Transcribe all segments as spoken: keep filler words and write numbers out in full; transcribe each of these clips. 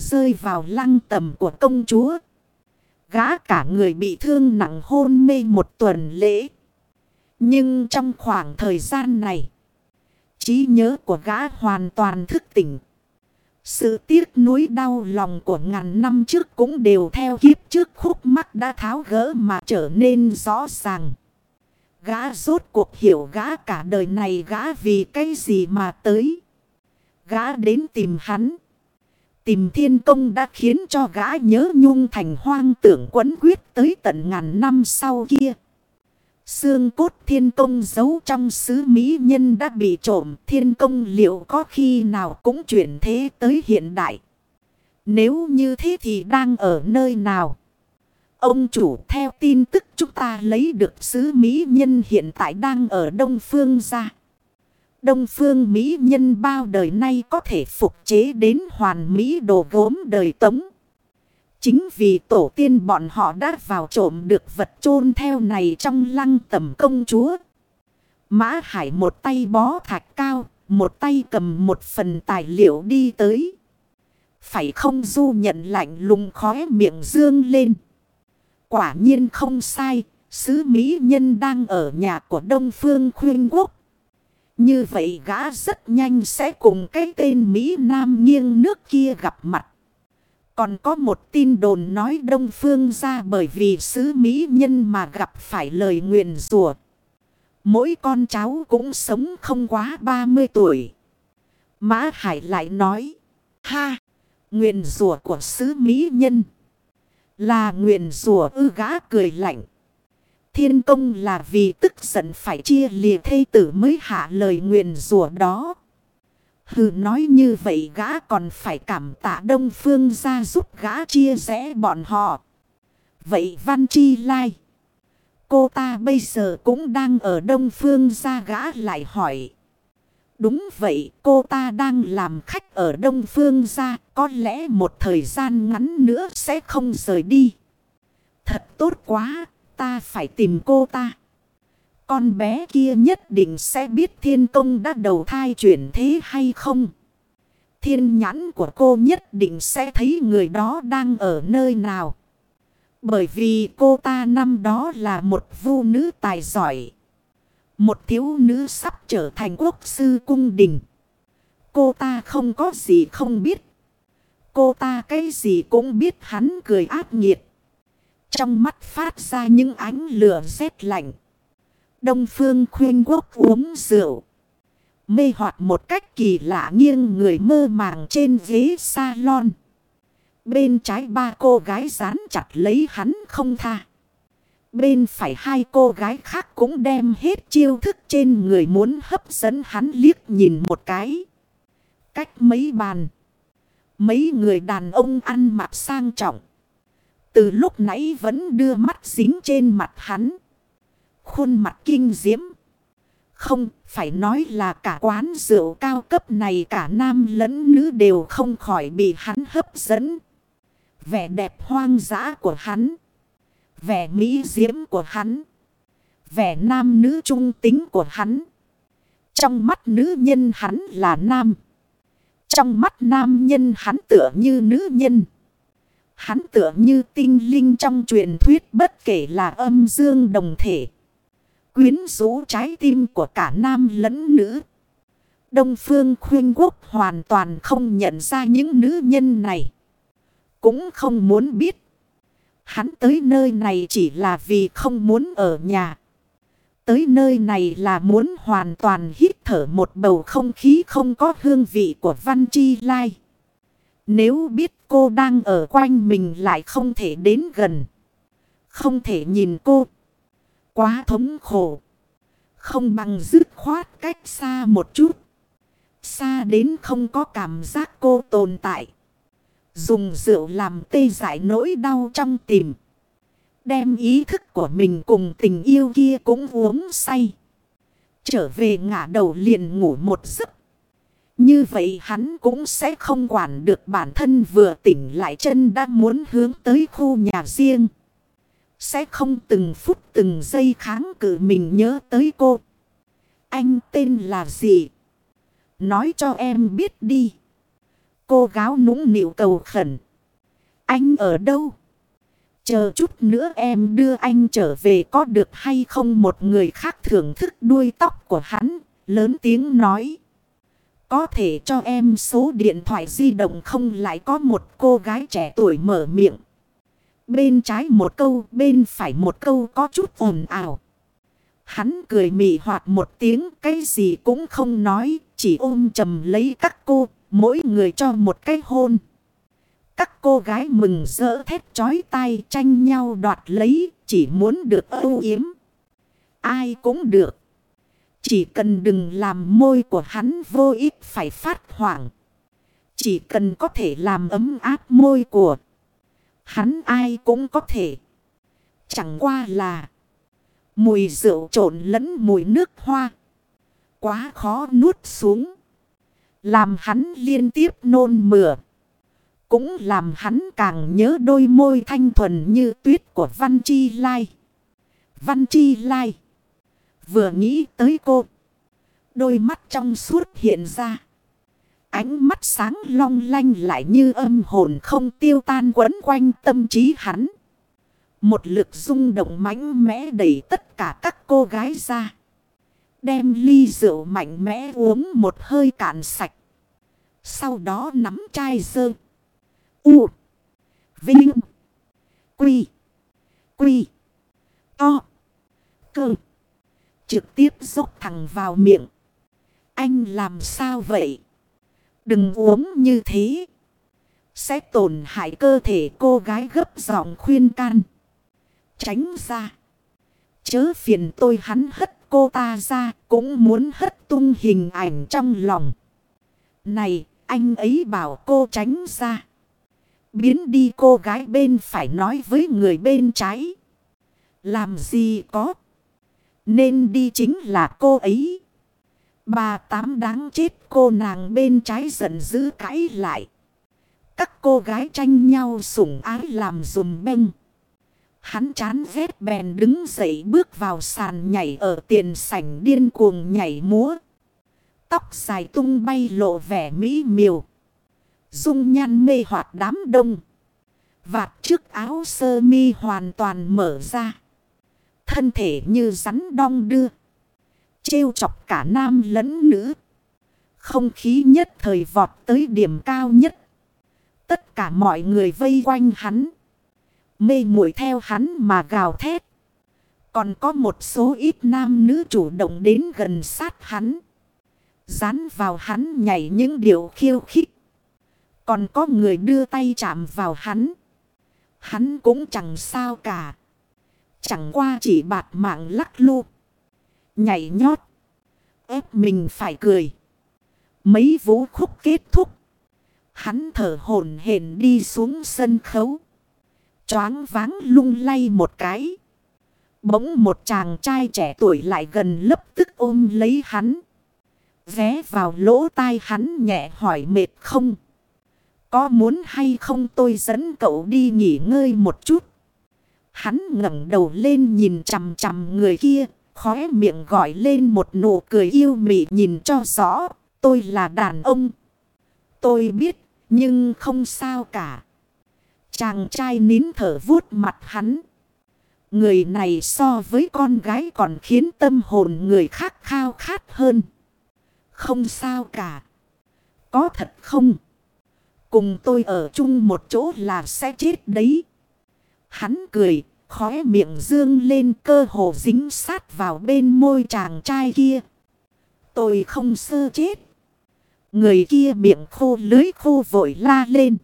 rơi vào lăng tẩm của công chúa. Gã cả người bị thương nặng hôn mê một tuần lễ. Nhưng trong khoảng thời gian này, trí nhớ của gã hoàn toàn thức tỉnh. Sự tiếc nuối đau lòng của ngàn năm trước cũng đều theo kiếp trước khúc mắc đã tháo gỡ mà trở nên rõ ràng. Gã rốt cuộc hiểu gã cả đời này gã vì cái gì mà tới. Gã đến tìm hắn. Tìm thiên công đã khiến cho gã nhớ nhung thành hoang tưởng quấn quyết tới tận ngàn năm sau kia. Xương cốt thiên công giấu trong xứ mỹ nhân đã bị trộm. Thiên công liệu có khi nào cũng chuyển thế tới hiện đại? Nếu như thế thì đang ở nơi nào? Ông chủ, theo tin tức chúng ta lấy được xứ mỹ nhân hiện tại đang ở Đông Phương gia. Đông Phương mỹ nhân bao đời nay có thể phục chế đến hoàn mỹ đồ gốm đời Tống. Chính vì tổ tiên bọn họ đã vào trộm được vật chôn theo này trong lăng tẩm công chúa. Mã Hải một tay bó thạch cao, một tay cầm một phần tài liệu đi tới. Phải không? Du nhận lạnh lùng khóe miệng dương lên. Quả nhiên không sai, sứ mỹ nhân đang ở nhà của Đông Phương Khuyên Quốc. Như vậy gã rất nhanh sẽ cùng cái tên Mỹ Nam nghiêng nước kia gặp mặt. Còn có một tin đồn nói Đông Phương gia bởi vì sứ mỹ nhân mà gặp phải lời nguyền rủa. Mỗi con cháu cũng sống không quá ba mươi tuổi. Mã Hải lại nói. Ha! Nguyền rủa của sứ mỹ nhân. Là nguyền rủa ư? Gã cười lạnh. Thiên công là vì tức giận phải chia lìa thê tử mới hạ lời nguyền rủa đó. Hừ, nói như vậy gã còn phải cảm tạ Đông Phương gia giúp gã chia rẽ bọn họ. Vậy Văn Chi Lai, cô ta bây giờ cũng đang ở Đông Phương gia? Gã lại hỏi. Đúng vậy, cô ta đang làm khách ở Đông Phương gia, có lẽ một thời gian ngắn nữa sẽ không rời đi. Thật tốt quá, ta phải tìm cô ta. Con bé kia nhất định sẽ biết thiên công đã đầu thai chuyển thế hay không. Thiên nhãn của cô nhất định sẽ thấy người đó đang ở nơi nào. Bởi vì cô ta năm đó là một vu nữ tài giỏi. Một thiếu nữ sắp trở thành quốc sư cung đình. Cô ta không có gì không biết. Cô ta cái gì cũng biết. Hắn cười ác nghiệt. Trong mắt phát ra những ánh lửa rét lạnh. Đông Phương Khuyên Quốc uống rượu. Mê hoặc một cách kỳ lạ nghiêng người mơ màng trên ghế salon. Bên trái ba cô gái dán chặt lấy hắn không tha. Bên phải hai cô gái khác cũng đem hết chiêu thức trên người muốn hấp dẫn hắn liếc nhìn một cái. Cách mấy bàn. Mấy người đàn ông ăn mặc sang trọng. Từ lúc nãy vẫn đưa mắt dính trên mặt hắn. Khuôn mặt kinh diễm. Không, phải nói là cả quán rượu cao cấp này cả nam lẫn nữ đều không khỏi bị hắn hấp dẫn. Vẻ đẹp hoang dã của hắn. Vẻ mỹ diễm của hắn. Vẻ nam nữ trung tính của hắn. Trong mắt nữ nhân hắn là nam. Trong mắt nam nhân hắn tựa như nữ nhân. Hắn tựa như tinh linh trong truyền thuyết bất kể là âm dương đồng thể. Quyến rũ trái tim của cả nam lẫn nữ. Đông Phương Khuyên Quốc hoàn toàn không nhận ra những nữ nhân này. Cũng không muốn biết. Hắn tới nơi này chỉ là vì không muốn ở nhà. Tới nơi này là muốn hoàn toàn hít thở một bầu không khí không có hương vị của Văn Chi Lai. Nếu biết cô đang ở quanh mình lại không thể đến gần. Không thể nhìn cô. Quá thống khổ. Không bằng dứt khoát cách xa một chút. Xa đến không có cảm giác cô tồn tại. Dùng rượu làm tê giải nỗi đau trong tim. Đem ý thức của mình cùng tình yêu kia cũng uống say. Trở về ngả đầu liền ngủ một giấc. Như vậy hắn cũng sẽ không quản được bản thân vừa tỉnh lại chân đã muốn hướng tới khu nhà riêng. Sẽ không từng phút từng giây kháng cự mình nhớ tới cô. Anh tên là gì? Nói cho em biết đi. cô gái nũng nịu cầu khẩn. Anh ở đâu? Chờ chút nữa em đưa anh trở về có được hay không? Một người khác thưởng thức đuôi tóc của hắn, lớn tiếng nói. Có thể cho em số điện thoại di động không? Lại có một cô gái trẻ tuổi mở miệng. Bên trái một câu, bên phải một câu có chút ồn ào. Hắn cười mị hoạt một tiếng, cái gì cũng không nói, chỉ ôm chầm lấy các cô, mỗi người cho một cái hôn. Các cô gái mừng rỡ thét chói tai tranh nhau đoạt lấy, chỉ muốn được âu yếm. Ai cũng được. Chỉ cần đừng làm môi của hắn vô ích phải phát hoảng. Chỉ cần có thể làm ấm áp môi của hắn ai cũng có thể. Chẳng qua là mùi rượu trộn lẫn mùi nước hoa. Quá khó nuốt xuống. Làm hắn liên tiếp nôn mửa. Cũng làm hắn càng nhớ đôi môi thanh thuần như tuyết của Văn Chi Lai. Văn Chi Lai. Vừa nghĩ tới cô. Đôi mắt trong suốt hiện ra. Ánh mắt sáng long lanh lại như âm hồn không tiêu tan quấn quanh tâm trí hắn. Một lực rung động mạnh mẽ đẩy tất cả các cô gái ra. Đem ly rượu mạnh mẽ uống một hơi cạn sạch. Sau đó nắm chai dơ. U. Vinh. Quy. Quy. To. Cơ. Trực tiếp dốc thẳng vào miệng. Anh làm sao vậy? Đừng uống như thế. Sẽ tổn hại cơ thể. Cô gái gấp giọng khuyên can. Tránh ra. Chớ phiền tôi. Hắn hất cô ta ra. Cũng muốn hất tung hình ảnh trong lòng. Này anh ấy bảo cô tránh ra. Biến đi. Cô gái bên phải nói với người bên trái. Làm gì có. Nên đi chính là cô ấy. Bà Tám đáng chết. Cô nàng bên trái giận dữ cãi lại. Các cô gái tranh nhau sủng ái làm dùm beng. Hắn chán ghét bèn đứng dậy bước vào sàn nhảy ở tiền sảnh điên cuồng nhảy múa. Tóc dài tung bay lộ vẻ mỹ miều. Dung nhan mê hoặc đám đông. Vạt trước áo sơ mi hoàn toàn mở ra. Thân thể như rắn đong đưa. Trêu chọc cả nam lẫn nữ. Không khí nhất thời vọt tới điểm cao nhất. Tất cả mọi người vây quanh hắn. Mê muội theo hắn mà gào thét. Còn có một số ít nam nữ chủ động đến gần sát hắn. Dán vào hắn nhảy những điệu khiêu khích. Còn có người đưa tay chạm vào hắn. Hắn cũng chẳng sao cả. Chẳng qua chỉ bạt mạng lắc lư. Nhảy nhót. Ép mình phải cười. Mấy vũ khúc kết thúc. Hắn thở hổn hển đi xuống sân khấu. Choáng váng lung lay một cái. Bỗng một chàng trai trẻ tuổi lại gần lập tức ôm lấy hắn. Ghé vào lỗ tai hắn nhẹ hỏi mệt không? Có muốn hay không tôi dẫn cậu đi nghỉ ngơi một chút? Hắn ngẩng đầu lên nhìn chằm chằm người kia. Khóe miệng gọi lên một nụ cười yêu mị nhìn cho rõ. Tôi là đàn ông. Tôi biết nhưng không sao cả. Chàng trai nín thở vuốt mặt hắn. Người này so với con gái còn khiến tâm hồn người khác khao khát hơn. Không sao cả. Có thật không? Cùng tôi ở chung một chỗ là sẽ chết đấy. Hắn cười, khóe miệng dương lên cơ hồ dính sát vào bên môi chàng trai kia. Tôi không sơ chết. Người kia miệng khô lưới khô vội la lên.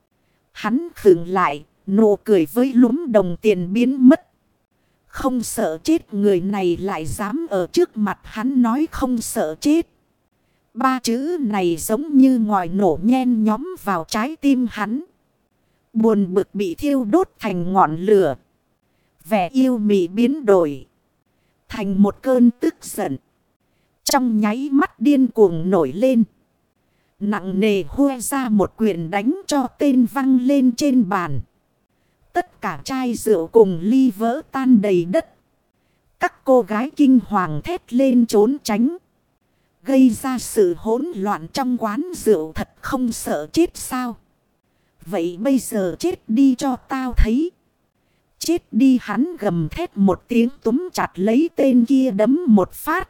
Hắn khựng lại, nụ cười với lúm đồng tiền biến mất. Không sợ chết, người này lại dám ở trước mặt hắn nói không sợ chết. Ba chữ này giống như ngòi nổ nhen nhóm vào trái tim hắn. Buồn bực bị thiêu đốt thành ngọn lửa. Vẻ yêu mị biến đổi thành một cơn tức giận. Trong nháy mắt điên cuồng nổi lên. Nặng nề hue ra một quyền đánh cho tên văng lên trên bàn. Tất cả chai rượu cùng ly vỡ tan đầy đất. Các cô gái kinh hoàng thét lên trốn tránh. Gây ra sự hỗn loạn trong quán rượu thật không sợ chết sao? Vậy bây giờ chết đi cho tao thấy. Chết đi, hắn gầm thét một tiếng túm chặt lấy tên kia đấm một phát.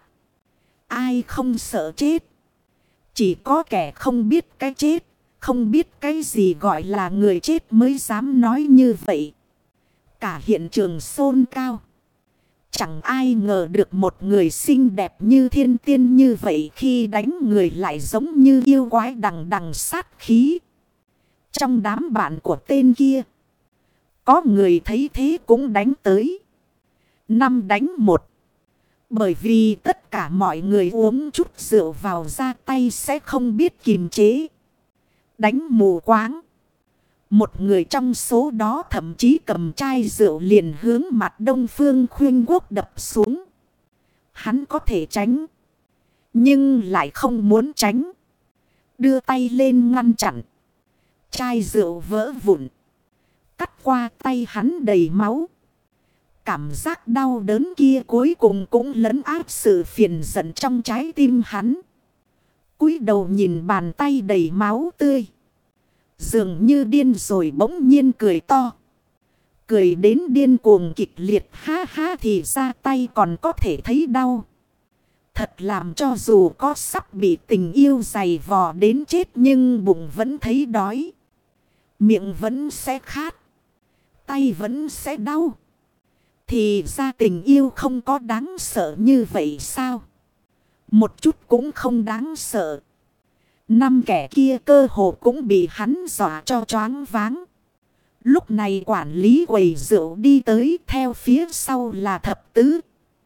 Ai không sợ chết? Chỉ có kẻ không biết cái chết, không biết cái gì gọi là người chết mới dám nói như vậy. Cả hiện trường xôn xao. Chẳng ai ngờ được một người xinh đẹp như thiên tiên như vậy khi đánh người lại giống như yêu quái đằng đằng sát khí. Trong đám bạn của tên kia, có người thấy thế cũng đánh tới. Năm đánh một. Bởi vì tất cả mọi người uống chút rượu vào ra tay sẽ không biết kiềm chế. Đánh mù quáng. Một người trong số đó thậm chí cầm chai rượu liền hướng mặt Đông Phương Khuyên Quốc đập xuống. Hắn có thể tránh, nhưng lại không muốn tránh. Đưa tay lên ngăn chặn. Chai rượu vỡ vụn. Cắt qua tay hắn đầy máu. Cảm giác đau đớn kia cuối cùng cũng lấn áp sự phiền giận trong trái tim hắn. Cúi đầu nhìn bàn tay đầy máu tươi. Dường như điên rồi bỗng nhiên cười to. Cười đến điên cuồng kịch liệt, ha ha, thì ra tay còn có thể thấy đau. Thật làm cho dù có sắp bị tình yêu dày vò đến chết nhưng bụng vẫn thấy đói. Miệng vẫn sẽ khát. Tay vẫn sẽ đau. Thì ra tình yêu không có đáng sợ như vậy sao? Một chút cũng không đáng sợ. Năm kẻ kia cơ hồ cũng bị hắn dọa cho choáng váng. Lúc này quản lý quầy rượu đi tới, theo phía sau là Thập Tứ.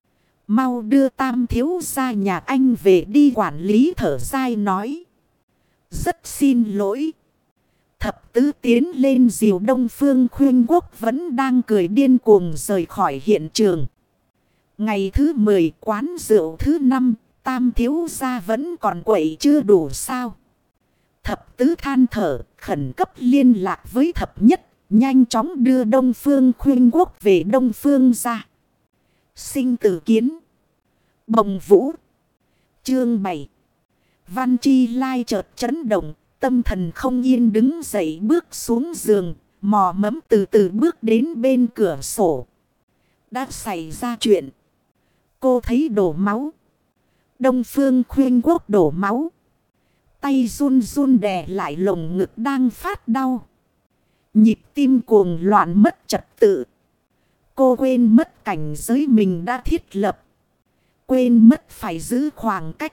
Mau đưa Tam thiếu gia nhà anh về đi, quản lý thở dài nói. Rất xin lỗi. Thập Tứ tiến lên dìu Đông Phương Khuyên Quốc vẫn đang cười điên cuồng rời khỏi hiện trường. Ngày thứ mười, quán rượu thứ năm, Tam thiếu gia vẫn còn quậy chưa đủ sao? Thập Tứ than thở, khẩn cấp liên lạc với Thập Nhất, nhanh chóng đưa Đông Phương Khuyên Quốc về Đông Phương ra. Sinh tử kiến. Bồng Vũ. Chương bảy. Văn Chi Lai chợt chấn động, tâm thần không yên đứng dậy bước xuống giường, mò mẫm từ từ bước đến bên cửa sổ. Đã xảy ra chuyện. Cô thấy đổ máu. Đông Phương Khuyên Quốc đổ máu. Tay run run đè lại lồng ngực đang phát đau. Nhịp tim cuồng loạn mất trật tự. Cô quên mất cảnh giới mình đã thiết lập. Quên mất phải giữ khoảng cách.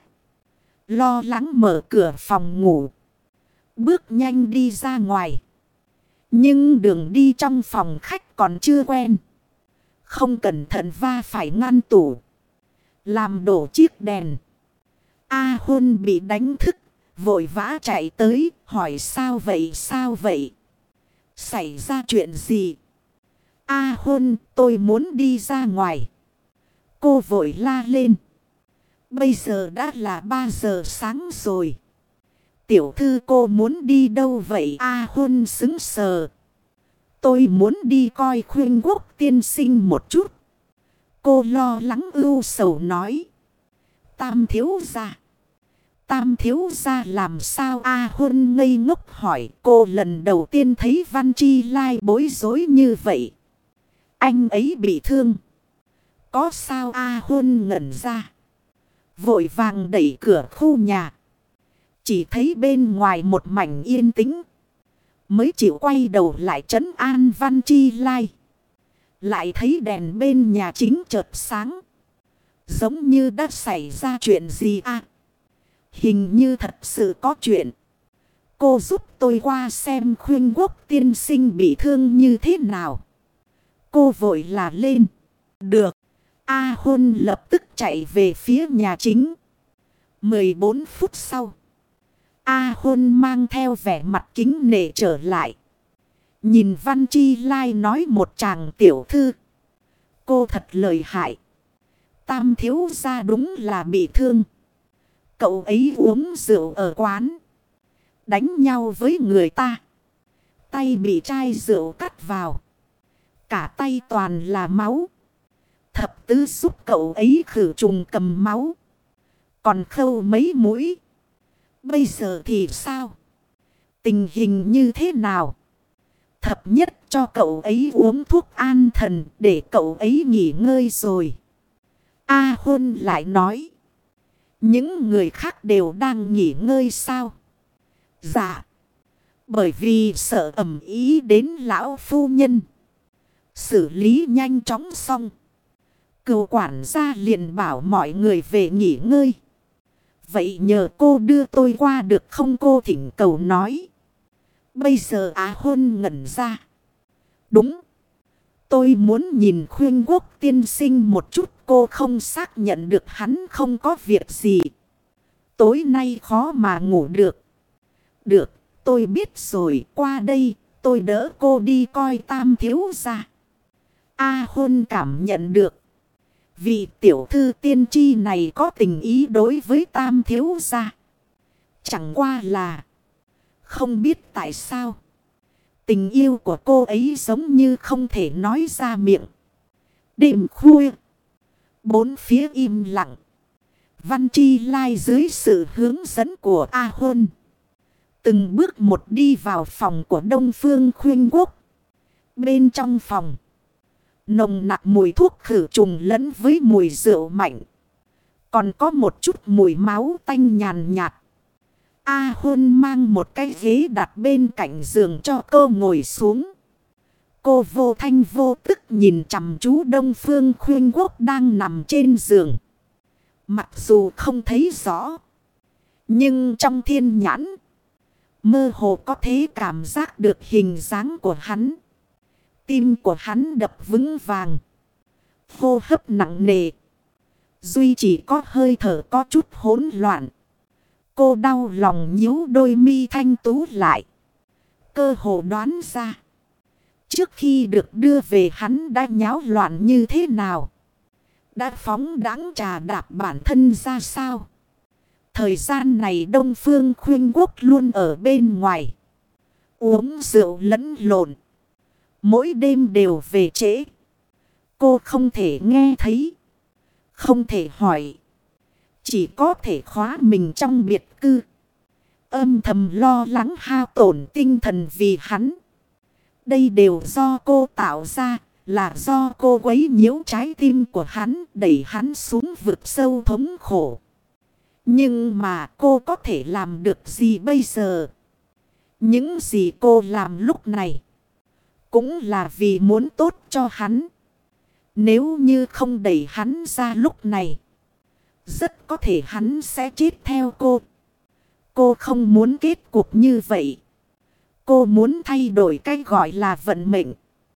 Lo lắng mở cửa phòng ngủ. Bước nhanh đi ra ngoài. Nhưng đường đi trong phòng khách còn chưa quen. Không cẩn thận va phải ngăn tủ. Làm đổ chiếc đèn. A Huân bị đánh thức. Vội vã chạy tới. Hỏi sao vậy sao vậy? Xảy ra chuyện gì? A Huân, tôi muốn đi ra ngoài. Cô vội la lên. Bây giờ đã là ba giờ sáng rồi. Tiểu thư cô muốn đi đâu vậy? A Huân sững sờ. Tôi muốn đi coi Khuyên Quốc tiên sinh một chút. Cô lo lắng ưu sầu nói. Tam thiếu gia. Tam thiếu gia làm sao? A Huân ngây ngốc hỏi. Cô lần đầu tiên thấy Văn Chi Lai bối rối như vậy. Anh ấy bị thương. Có sao? A Huân ngẩn ra. Vội vàng đẩy cửa khu nhà. Chỉ thấy bên ngoài một mảnh yên tĩnh. Mới chịu quay đầu lại trấn an Văn Chi Lai. Lại thấy đèn bên nhà chính chợt sáng. Giống như đã xảy ra chuyện gì à? Hình như thật sự có chuyện. Cô giúp tôi qua xem Khuyên Quốc tiên sinh bị thương như thế nào. Cô vội là lên. Được. A Huân lập tức chạy về phía nhà chính. mười bốn phút sau. A Huân mang theo vẻ mặt kính nể trở lại. Nhìn Văn Chi Lai nói một chàng tiểu thư. Cô thật lợi hại. Tam thiếu gia đúng là bị thương. Cậu ấy uống rượu ở quán. Đánh nhau với người ta. Tay bị chai rượu cắt vào. Cả tay toàn là máu. Thập Tứ giúp cậu ấy khử trùng cầm máu. còn khâu mấy mũi. Bây giờ thì sao? Tình hình như thế nào? Thập nhất cho cậu ấy uống thuốc an thần để cậu ấy nghỉ ngơi rồi. A Huân lại nói. Những người khác đều đang nghỉ ngơi sao? Dạ. Bởi vì sợ ầm ý đến lão phu nhân. Xử lý nhanh chóng xong. Cựu quản gia liền bảo mọi người về nghỉ ngơi. Vậy nhờ cô đưa tôi qua được không, cô thỉnh cầu nói. Bây giờ Á Huân ngẩn ra. Đúng. Tôi muốn nhìn Khuyên Quốc tiên sinh một chút, cô không xác nhận được hắn không có việc gì. Tối nay khó mà ngủ được. Được, tôi biết rồi, qua đây, tôi đỡ cô đi coi Tam thiếu gia. A Huân cảm nhận được. Vị tiểu thư tiên tri này có tình ý đối với Tam thiếu gia. Chẳng qua là không biết tại sao tình yêu của cô ấy giống như không thể nói ra miệng. Đêm khuya, bốn phía im lặng. Văn Chi Lai dưới sự hướng dẫn của A Huân từng bước một đi vào phòng của Đông Phương Khuyên Quốc. Bên trong phòng, nồng nặc mùi thuốc khử trùng lẫn với mùi rượu mạnh. Còn có một chút mùi máu tanh nhàn nhạt. A Huân mang một cái ghế đặt bên cạnh giường cho cô ngồi xuống. Cô vô thanh vô tức nhìn chằm chú Đông Phương Khuyên Quốc đang nằm trên giường. Mặc dù không thấy rõ, nhưng trong thiên nhãn mơ hồ có thể cảm giác được hình dáng của hắn. Tim của hắn đập vững vàng, hô hấp nặng nề, duy chỉ có hơi thở có chút hỗn loạn. Cô đau lòng nhíu đôi mi thanh tú lại, cơ hồ đoán ra trước khi được đưa về hắn đã nháo loạn như thế nào, đã phóng đãng trà đạp bản thân ra sao. Thời gian này Đông Phương Khuyên Quốc luôn ở bên ngoài, uống rượu lẫn lộn, mỗi đêm đều về trễ. Cô không thể nghe thấy, không thể hỏi, chỉ có thể khóa mình trong biệt cư, âm thầm lo lắng hao tổn tinh thần vì hắn. Đây đều do cô tạo ra, là do cô quấy nhiễu trái tim của hắn, đẩy hắn xuống vực sâu thống khổ. Nhưng mà cô có thể làm được gì bây giờ? Những gì cô làm lúc này cũng là vì muốn tốt cho hắn. Nếu như không đẩy hắn ra lúc này, rất có thể hắn sẽ chết theo cô. Cô không muốn kết cục như vậy. Cô muốn thay đổi cái gọi là vận mệnh.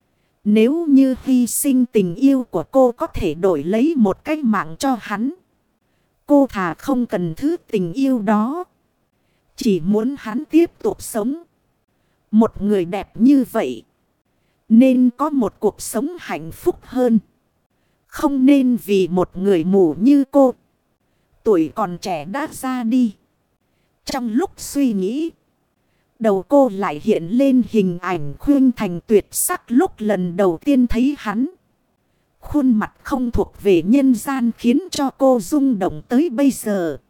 Nếu như hy sinh tình yêu của cô có thể đổi lấy một cái mạng cho hắn, cô thà không cần thứ tình yêu đó, chỉ muốn hắn tiếp tục sống. Một người đẹp như vậy nên có một cuộc sống hạnh phúc hơn, không nên vì một người mù như cô, tuổi còn trẻ đã ra đi. Trong lúc suy nghĩ, đầu cô lại hiện lên hình ảnh Khuyên Thành tuyệt sắc lúc lần đầu tiên thấy hắn. Khuôn mặt không thuộc về nhân gian khiến cho cô rung động tới bây giờ.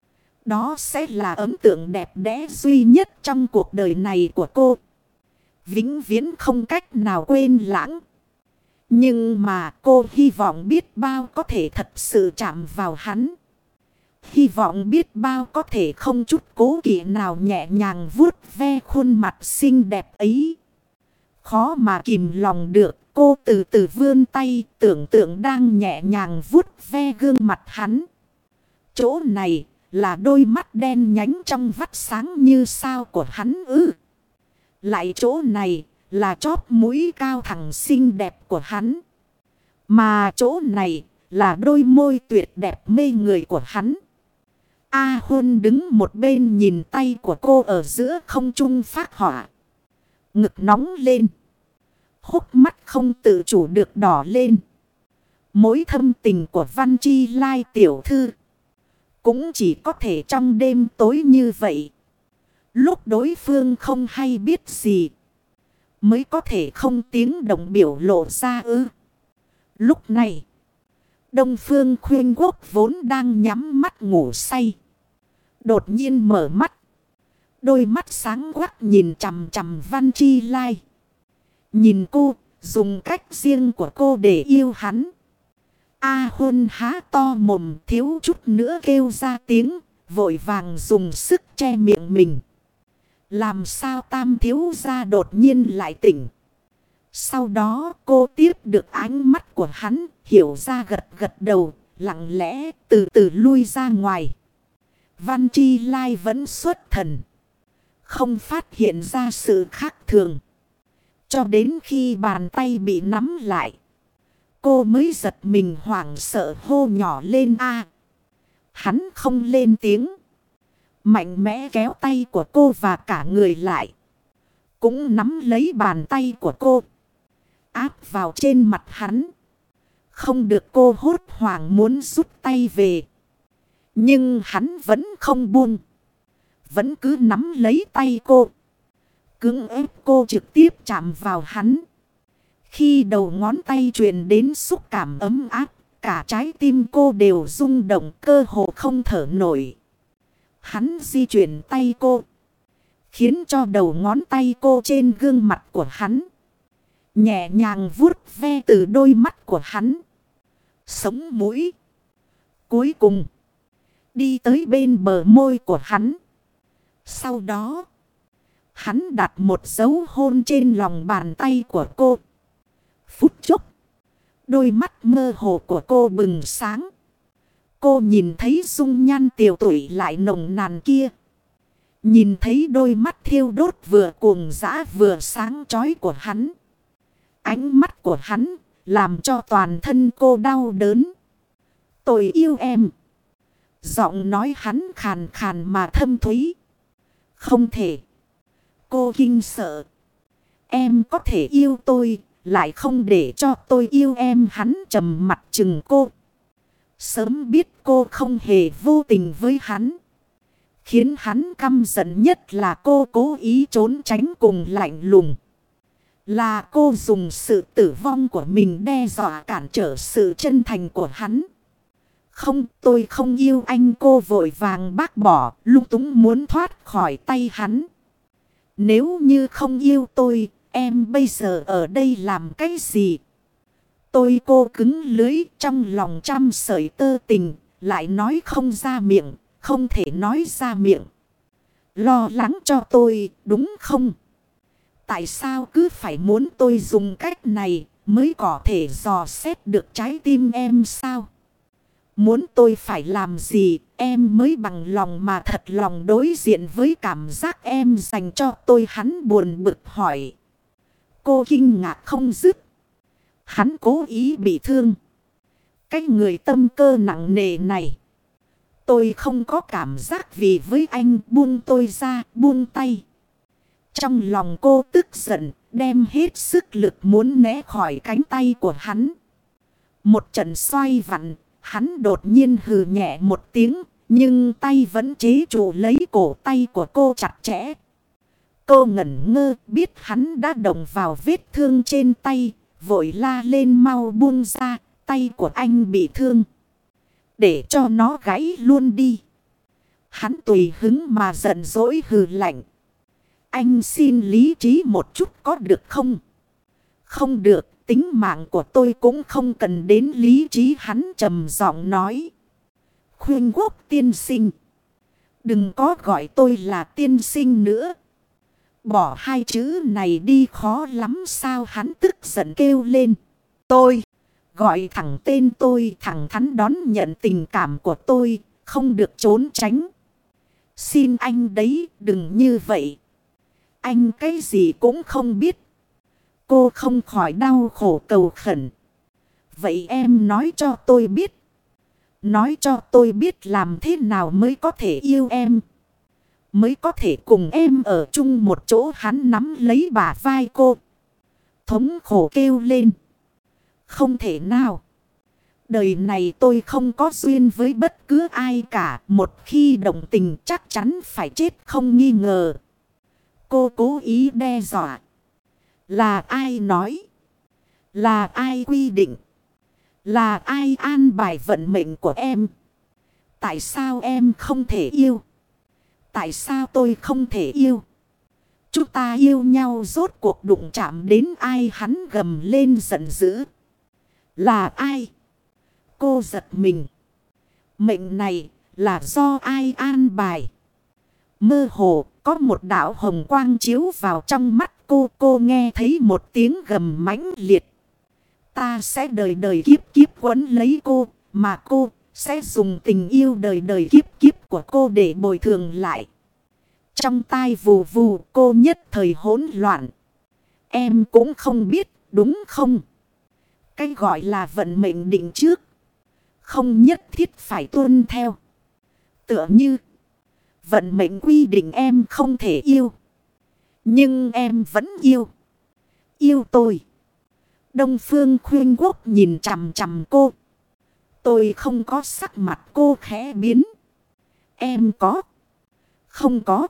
Đó sẽ là ấn tượng đẹp đẽ duy nhất trong cuộc đời này của cô, vĩnh viễn không cách nào quên lãng. Nhưng mà cô hy vọng biết bao có thể thật sự chạm vào hắn. Hy vọng biết bao có thể không chút cố kỵ nào nhẹ nhàng vuốt ve khuôn mặt xinh đẹp ấy. Khó mà kìm lòng được, cô từ từ vươn tay, tưởng tượng đang nhẹ nhàng vuốt ve gương mặt hắn. Chỗ này là đôi mắt đen nhánh trong vắt sáng như sao của hắn ư? Lại chỗ này là chóp mũi cao thẳng xinh đẹp của hắn. Mà chỗ này là đôi môi tuyệt đẹp mê người của hắn. A Huân đứng một bên nhìn tay của cô ở giữa không trung phát hỏa. Ngực nóng lên, hốc mắt không tự chủ được đỏ lên. Mối thâm tình của Văn Chi Lai tiểu thư cũng chỉ có thể trong đêm tối như vậy, lúc đối phương không hay biết gì, mới có thể không tiếng động biểu lộ ra ư. Lúc này, Đông Phương Khuyên Quốc vốn đang nhắm mắt ngủ say. Đột nhiên mở mắt. Đôi mắt sáng quắc nhìn chằm chằm Văn Chi Lai. Nhìn cô, dùng cách riêng của cô để yêu hắn. A Hôn há to mồm thiếu chút nữa kêu ra tiếng, vội vàng dùng sức che miệng mình. Làm sao Tam thiếu gia đột nhiên lại tỉnh. Sau đó cô tiếp được ánh mắt của hắn, hiểu ra gật gật đầu, lặng lẽ từ từ lui ra ngoài. Văn Chi Lai vẫn xuất thần, không phát hiện ra sự khác thường. Cho đến khi bàn tay bị nắm lại, cô mới giật mình hoảng sợ hô nhỏ lên a. Hắn không lên tiếng, mạnh mẽ kéo tay của cô và cả người lại. Cũng nắm lấy bàn tay của cô, áp vào trên mặt hắn. Không được cô hốt hoảng muốn rút tay về. Nhưng hắn vẫn không buông. Vẫn cứ nắm lấy tay cô. Cưỡng ép cô trực tiếp chạm vào hắn. Khi đầu ngón tay truyền đến xúc cảm ấm áp, cả trái tim cô đều rung động, cơ hồ không thở nổi. Hắn di chuyển tay cô, khiến cho đầu ngón tay cô trên gương mặt của hắn nhẹ nhàng vuốt ve từ đôi mắt của hắn, sống mũi. Cuối cùng đi tới bên bờ môi của hắn. Sau đó hắn đặt một dấu hôn trên lòng bàn tay của cô. Phút chốc, đôi mắt mơ hồ của cô bừng sáng. Cô nhìn thấy dung nhan tiều tụy lại nồng nàn kia. Nhìn thấy đôi mắt thiêu đốt vừa cuồng dã vừa sáng chói của hắn. Ánh mắt của hắn làm cho toàn thân cô đau đớn. Tôi yêu em. Giọng nói hắn khàn khàn mà thâm thúy. Không thể. Cô kinh sợ. Em có thể yêu tôi, lại không để cho tôi yêu em. Hắn trầm mặt chừng cô. Sớm biết cô không hề vô tình với hắn. Khiến hắn căm giận nhất là cô cố ý trốn tránh cùng lạnh lùng. Là cô dùng sự tử vong của mình đe dọa cản trở sự chân thành của hắn. Không, tôi không yêu anh. Cô vội vàng bác bỏ, lung túng muốn thoát khỏi tay hắn. Nếu như không yêu tôi, em bây giờ ở đây làm cái gì? Tôi cô cứng lưỡi, trong lòng trăm sợi tơ tình, lại nói không ra miệng, không thể nói ra miệng. Lo lắng cho tôi, đúng không? Tại sao cứ phải muốn tôi dùng cách này mới có thể dò xét được trái tim em sao? Muốn tôi phải làm gì em mới bằng lòng mà thật lòng đối diện với cảm giác em dành cho tôi? Hắn buồn bực hỏi. Cô kinh ngạc không dứt. Hắn cố ý bị thương. Cái người tâm cơ nặng nề này. Tôi không có cảm giác vì với anh. Buông tôi ra, buông tay. Trong lòng cô tức giận, đem hết sức lực muốn né khỏi cánh tay của hắn. Một trận xoay vặn, hắn đột nhiên hừ nhẹ một tiếng, nhưng tay vẫn chế trụ lấy cổ tay của cô chặt chẽ. Cô ngẩn ngơ biết hắn đã động vào vết thương trên tay, vội la lên mau buông ra, tay của anh bị thương. Để cho nó gãy luôn đi. Hắn tùy hứng mà giận dỗi hừ lạnh. Anh xin lý trí một chút có được không? Không được, tính mạng của tôi cũng không cần đến lý trí. Hắn trầm giọng nói. Khuyên Quốc tiên sinh. Đừng có gọi tôi là tiên sinh nữa. Bỏ hai chữ này đi khó lắm sao? Hắn tức giận kêu lên. Tôi, gọi thẳng tên tôi, thẳng thắn đón nhận tình cảm của tôi, không được trốn tránh. Xin anh đấy, đừng như vậy. Anh cái gì cũng không biết. Cô không khỏi đau khổ cầu khẩn. Vậy em nói cho tôi biết. Nói cho tôi biết làm thế nào mới có thể yêu em. Mới có thể cùng em ở chung một chỗ. Hắn nắm lấy bả vai cô. Thống khổ kêu lên. Không thể nào. Đời này tôi không có duyên với bất cứ ai cả. Một khi đồng tình chắc chắn phải chết không nghi ngờ. Cô cố ý đe dọa. Là ai nói? Là ai quy định? Là ai an bài vận mệnh của em? Tại sao em không thể yêu? Tại sao tôi không thể yêu? Chúng ta yêu nhau rốt cuộc đụng chạm đến ai? Hắn gầm lên giận dữ. Là ai? Cô giật mình. Mệnh này là do ai an bài? Mơ hồ có một đạo hồng quang chiếu vào trong mắt cô. Cô nghe thấy một tiếng gầm mãnh liệt. Ta sẽ đời đời kiếp kiếp quấn lấy cô. Mà cô sẽ dùng tình yêu đời đời kiếp kiếp của cô để bồi thường lại. Trong tai vù vù cô nhất thời hỗn loạn. Em cũng không biết đúng không? Cái gọi là vận mệnh định trước. Không nhất thiết phải tuân theo. Tựa như vận mệnh quy định em không thể yêu. Nhưng em vẫn yêu. Yêu tôi. Đông Phương Khuyên Quốc nhìn chằm chằm cô. Tôi không có sắc mặt. Cô khẽ biến. Em có. Không có.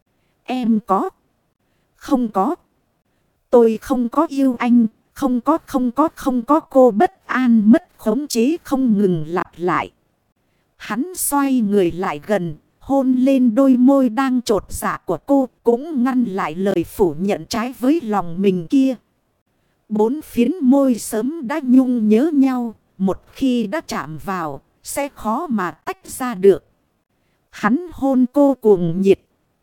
Em có. Không có. Tôi không có yêu anh. Không có không có không có. Cô bất an mất khống chế không ngừng lặp lại. Hắn xoay người lại gần. Hôn lên đôi môi đang trột dạ của cô. Cũng ngăn lại lời phủ nhận trái với lòng mình kia. Bốn phiến môi sớm đã nhung nhớ nhau. Một khi đã chạm vào sẽ khó mà tách ra được. Hắn hôn cô cuồng nhiệt.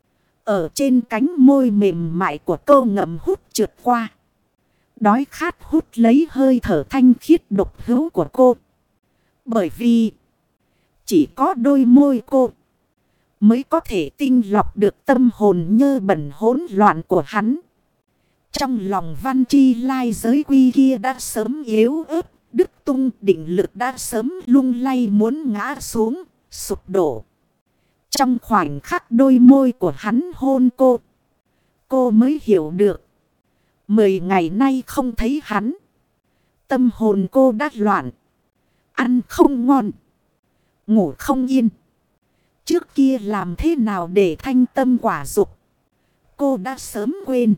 Ở trên cánh môi mềm mại của cô ngậm hút trượt qua. Đói khát hút lấy hơi thở thanh khiết độc hữu của cô. Bởi vì chỉ có đôi môi cô mới có thể tinh lọc được tâm hồn nhơ bẩn hỗn loạn của hắn. Trong lòng Văn Chi Lai giới quy kia đã sớm yếu ớt, đứt tung, định lực đã sớm lung lay muốn ngã xuống, sụp đổ. Trong khoảnh khắc đôi môi của hắn hôn cô, cô mới hiểu được. Mười ngày nay không thấy hắn, tâm hồn cô đã loạn. Ăn không ngon, ngủ không yên. Trước kia làm thế nào để thanh tâm quả dục, cô đã sớm quên.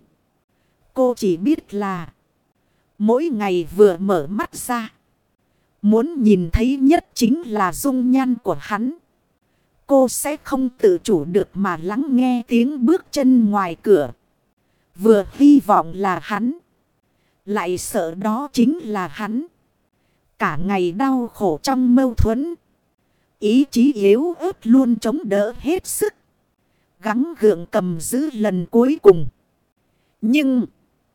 Cô chỉ biết là mỗi ngày vừa mở mắt ra, muốn nhìn thấy nhất chính là dung nhan của hắn. Cô sẽ không tự chủ được mà lắng nghe tiếng bước chân ngoài cửa. Vừa hy vọng là hắn, lại sợ đó chính là hắn. Cả ngày đau khổ trong mâu thuẫn, ý chí yếu ớt luôn chống đỡ hết sức, gắng gượng cầm giữ lần cuối cùng. Nhưng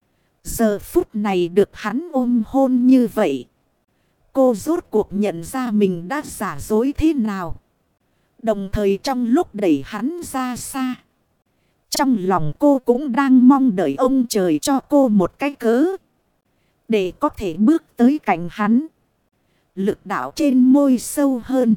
giờ phút này được hắn ôm hôn như vậy, cô rốt cuộc nhận ra mình đã giả dối thế nào. Đồng thời trong lúc đẩy hắn ra xa, trong lòng cô cũng đang mong đợi ông trời cho cô một cái cớ để có thể bước tới cạnh hắn. Lực đạo trên môi sâu hơn,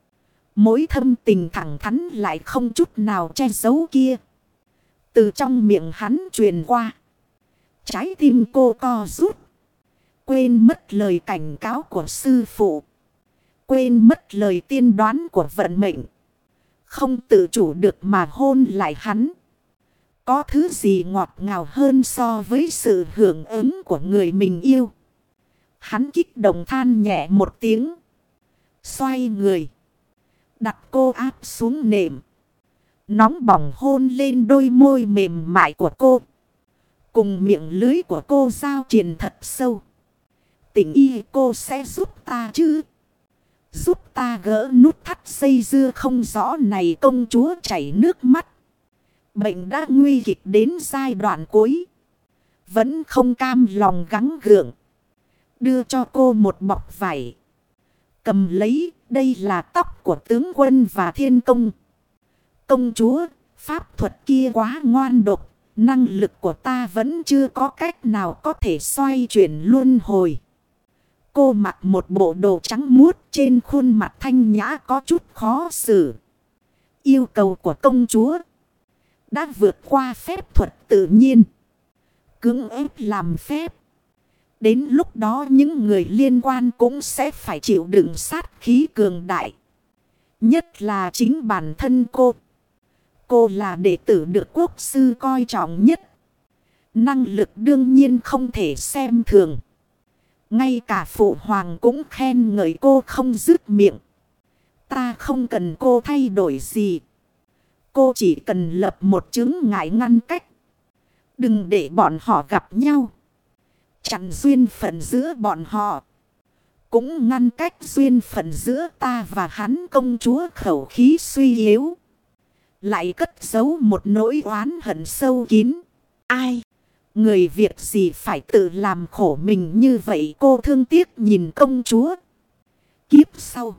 mối thâm tình thẳng thắn lại không chút nào che giấu kia, từ trong miệng hắn truyền qua. Trái tim cô co rút, quên mất lời cảnh cáo của sư phụ, quên mất lời tiên đoán của vận mệnh, không tự chủ được mà hôn lại hắn. Có thứ gì ngọt ngào hơn so với sự hưởng ứng của người mình yêu? Hắn kích động than nhẹ một tiếng, xoay người, đặt cô áp xuống nệm, nóng bỏng hôn lên đôi môi mềm mại của cô. Cùng miệng lưới của cô giao truyền thật sâu. Tình y cô sẽ giúp ta chứ? Giúp ta gỡ nút thắt dây dưa không rõ này. Công chúa chảy nước mắt. Bệnh đã nguy kịch đến giai đoạn cuối, vẫn không cam lòng gắng gượng. Đưa cho cô một bọc vải. Cầm lấy, đây là tóc của tướng quân và thiên công. Công chúa, pháp thuật kia quá ngoan độc. Năng lực của ta vẫn chưa có cách nào có thể xoay chuyển luân hồi. Cô mặc một bộ đồ trắng muốt, trên khuôn mặt thanh nhã có chút khó xử. Yêu cầu của công chúa đã vượt qua phép thuật tự nhiên, cưỡng ép làm phép. Đến lúc đó những người liên quan cũng sẽ phải chịu đựng sát khí cường đại. Nhất là chính bản thân cô. Cô là đệ tử được quốc sư coi trọng nhất. Năng lực đương nhiên không thể xem thường. Ngay cả phụ hoàng cũng khen ngợi cô không dứt miệng. Ta không cần cô thay đổi gì. Cô chỉ cần lập một chứng ngại ngăn cách. Đừng để bọn họ gặp nhau. Chặn duyên phận giữa bọn họ. Cũng ngăn cách duyên phận giữa ta và hắn. Công chúa khẩu khí suy yếu. Lại cất giấu một nỗi oán hận sâu kín. Ai? Người việc gì phải tự làm khổ mình như vậy? Cô thương tiếc nhìn công chúa. Kiếp sau.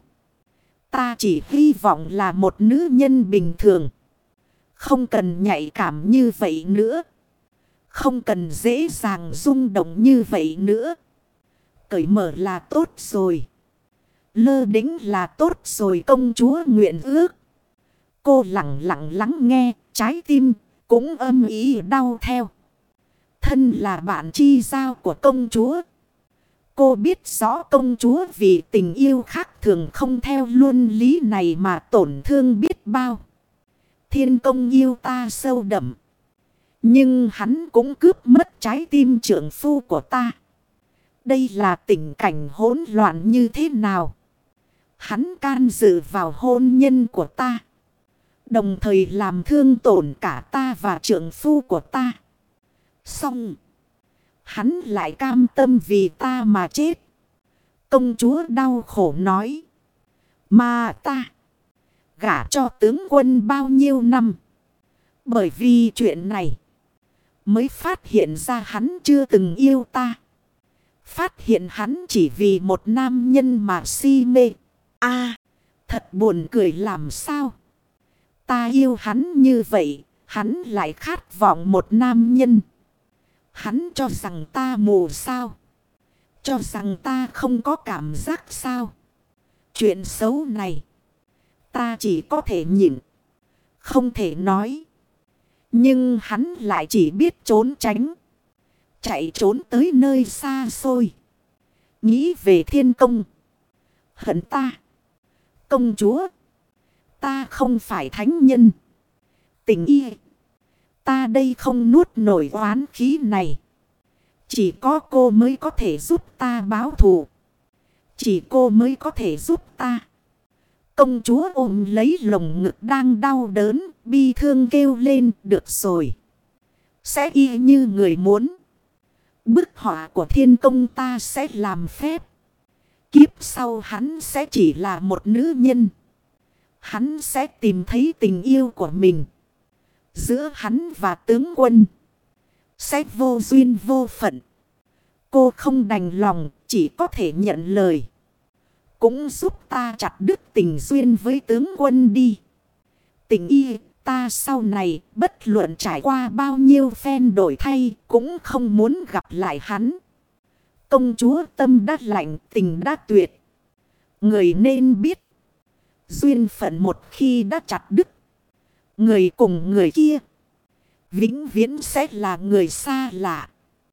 Ta chỉ hy vọng là một nữ nhân bình thường. Không cần nhạy cảm như vậy nữa. Không cần dễ dàng rung động như vậy nữa. Cởi mở là tốt rồi. Lơ đĩnh là tốt rồi. Công chúa nguyện ước. Cô lặng lặng lắng nghe. Trái tim cũng âm ý đau theo. Thân là bạn chi giao của công chúa. Cô biết rõ công chúa vì tình yêu khác thường không theo luân lý này mà tổn thương biết bao. Thiên công yêu ta sâu đậm. Nhưng hắn cũng cướp mất trái tim trượng phu của ta. Đây là tình cảnh hỗn loạn như thế nào? Hắn can dự vào hôn nhân của ta. Đồng thời làm thương tổn cả ta và trượng phu của ta. Xong. Hắn lại cam tâm vì ta mà chết. Công chúa đau khổ nói. Mà ta gả cho tướng quân bao nhiêu năm. Bởi vì chuyện này mới phát hiện ra hắn chưa từng yêu ta. Phát hiện hắn chỉ vì một nam nhân mà si mê. À, thật buồn cười làm sao. Ta yêu hắn như vậy, hắn lại khát vọng một nam nhân. Hắn cho rằng ta mù sao? Cho rằng ta không có cảm giác sao? Chuyện xấu này ta chỉ có thể nhịn, không thể nói. Nhưng hắn lại chỉ biết trốn tránh. Chạy trốn tới nơi xa xôi. Nghĩ về thiên công. Hận ta. Công chúa. Ta không phải thánh nhân. Tình y. Ta đây không nuốt nổi oán khí này. Chỉ có cô mới có thể giúp ta báo thù. Chỉ cô mới có thể giúp ta. Công chúa ôm lấy lồng ngực đang đau đớn. Bi thương kêu lên. Được rồi. Sẽ y như người muốn. Bức họa của thiên công ta sẽ làm phép. Kiếp sau hắn sẽ chỉ là một nữ nhân. Hắn sẽ tìm thấy tình yêu của mình. Giữa hắn và tướng quân sẽ vô duyên vô phận. Cô không đành lòng, chỉ có thể nhận lời. Cũng giúp ta chặt đứt tình duyên với tướng quân đi. Tình y ta sau này bất luận trải qua bao nhiêu phen đổi thay cũng không muốn gặp lại hắn. Công chúa tâm đã lạnh, tình đã tuyệt. Người nên biết. Duyên phận một khi đã chặt đứt. Người cùng người kia vĩnh viễn sẽ là người xa lạ.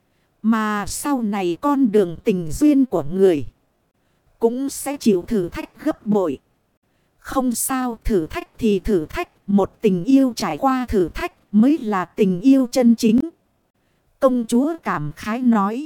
Mà sau này con đường tình duyên của người cũng sẽ chịu thử thách gấp bội. Không sao, thử thách thì thử thách. Một tình yêu trải qua thử thách mới là tình yêu chân chính. Công chúa cảm khái nói.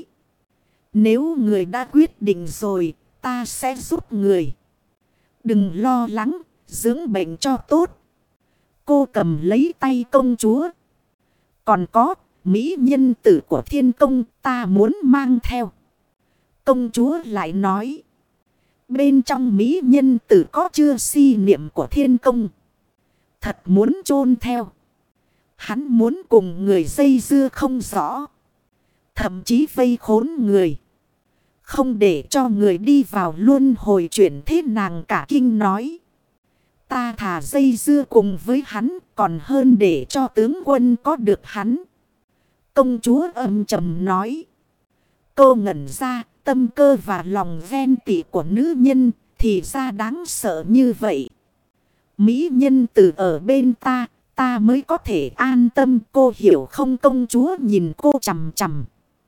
Nếu người đã quyết định rồi, ta sẽ giúp người. Đừng lo lắng, dưỡng bệnh cho tốt. Cô cầm lấy tay công chúa. Còn có, mỹ nhân tử của thiên công ta muốn mang theo. Công chúa lại nói. Bên trong mỹ nhân tử có chưa si niệm của thiên công. Thật muốn chôn theo. Hắn muốn cùng người dây dưa không rõ. Thậm chí vây khốn người. Không để cho người đi vào luân hồi chuyển thế. Nàng cả kinh nói. Ta thà dây dưa cùng với hắn còn hơn để cho tướng quân có được hắn. Công chúa âm trầm nói. Cô ngẩn ra, tâm cơ và lòng ghen tị của nữ nhân thì ra đáng sợ như vậy. Mỹ nhân tử ở bên ta, ta mới có thể an tâm. Cô hiểu không? Công chúa nhìn cô chằm chằm.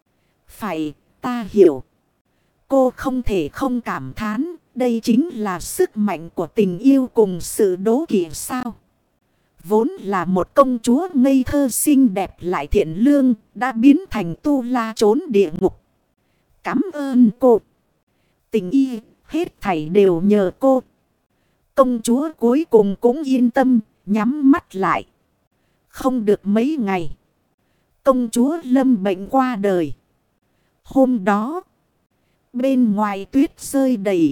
Phải, ta hiểu. Cô không thể không cảm thán. Đây chính là sức mạnh của tình yêu cùng sự đố kỵ sao. Vốn là một công chúa ngây thơ xinh đẹp lại thiện lương, đã biến thành tu la trốn địa ngục. Cảm ơn cô. Tình y, hết thảy đều nhờ cô. Công chúa cuối cùng cũng yên tâm, nhắm mắt lại. Không được mấy ngày, công chúa lâm bệnh qua đời. Hôm đó, bên ngoài tuyết rơi đầy,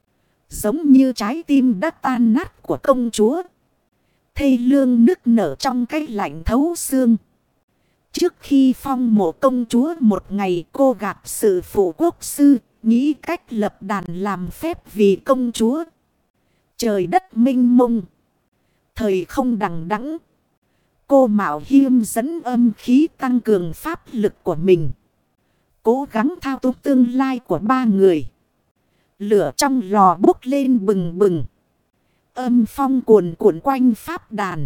giống như trái tim đã tan nát của công chúa. Thê lương nức nở trong cái lạnh thấu xương. Trước khi phong mộ công chúa một ngày, cô gặp sự phụ quốc sư, nghĩ cách lập đàn làm phép vì công chúa. Trời đất mênh mông, thời không đằng đẵng, cô mạo hiểm dẫn âm khí tăng cường pháp lực của mình, cố gắng thao túng tương lai của ba người. Lửa trong lò bốc lên bừng bừng, âm phong cuồn cuộn quanh pháp đàn.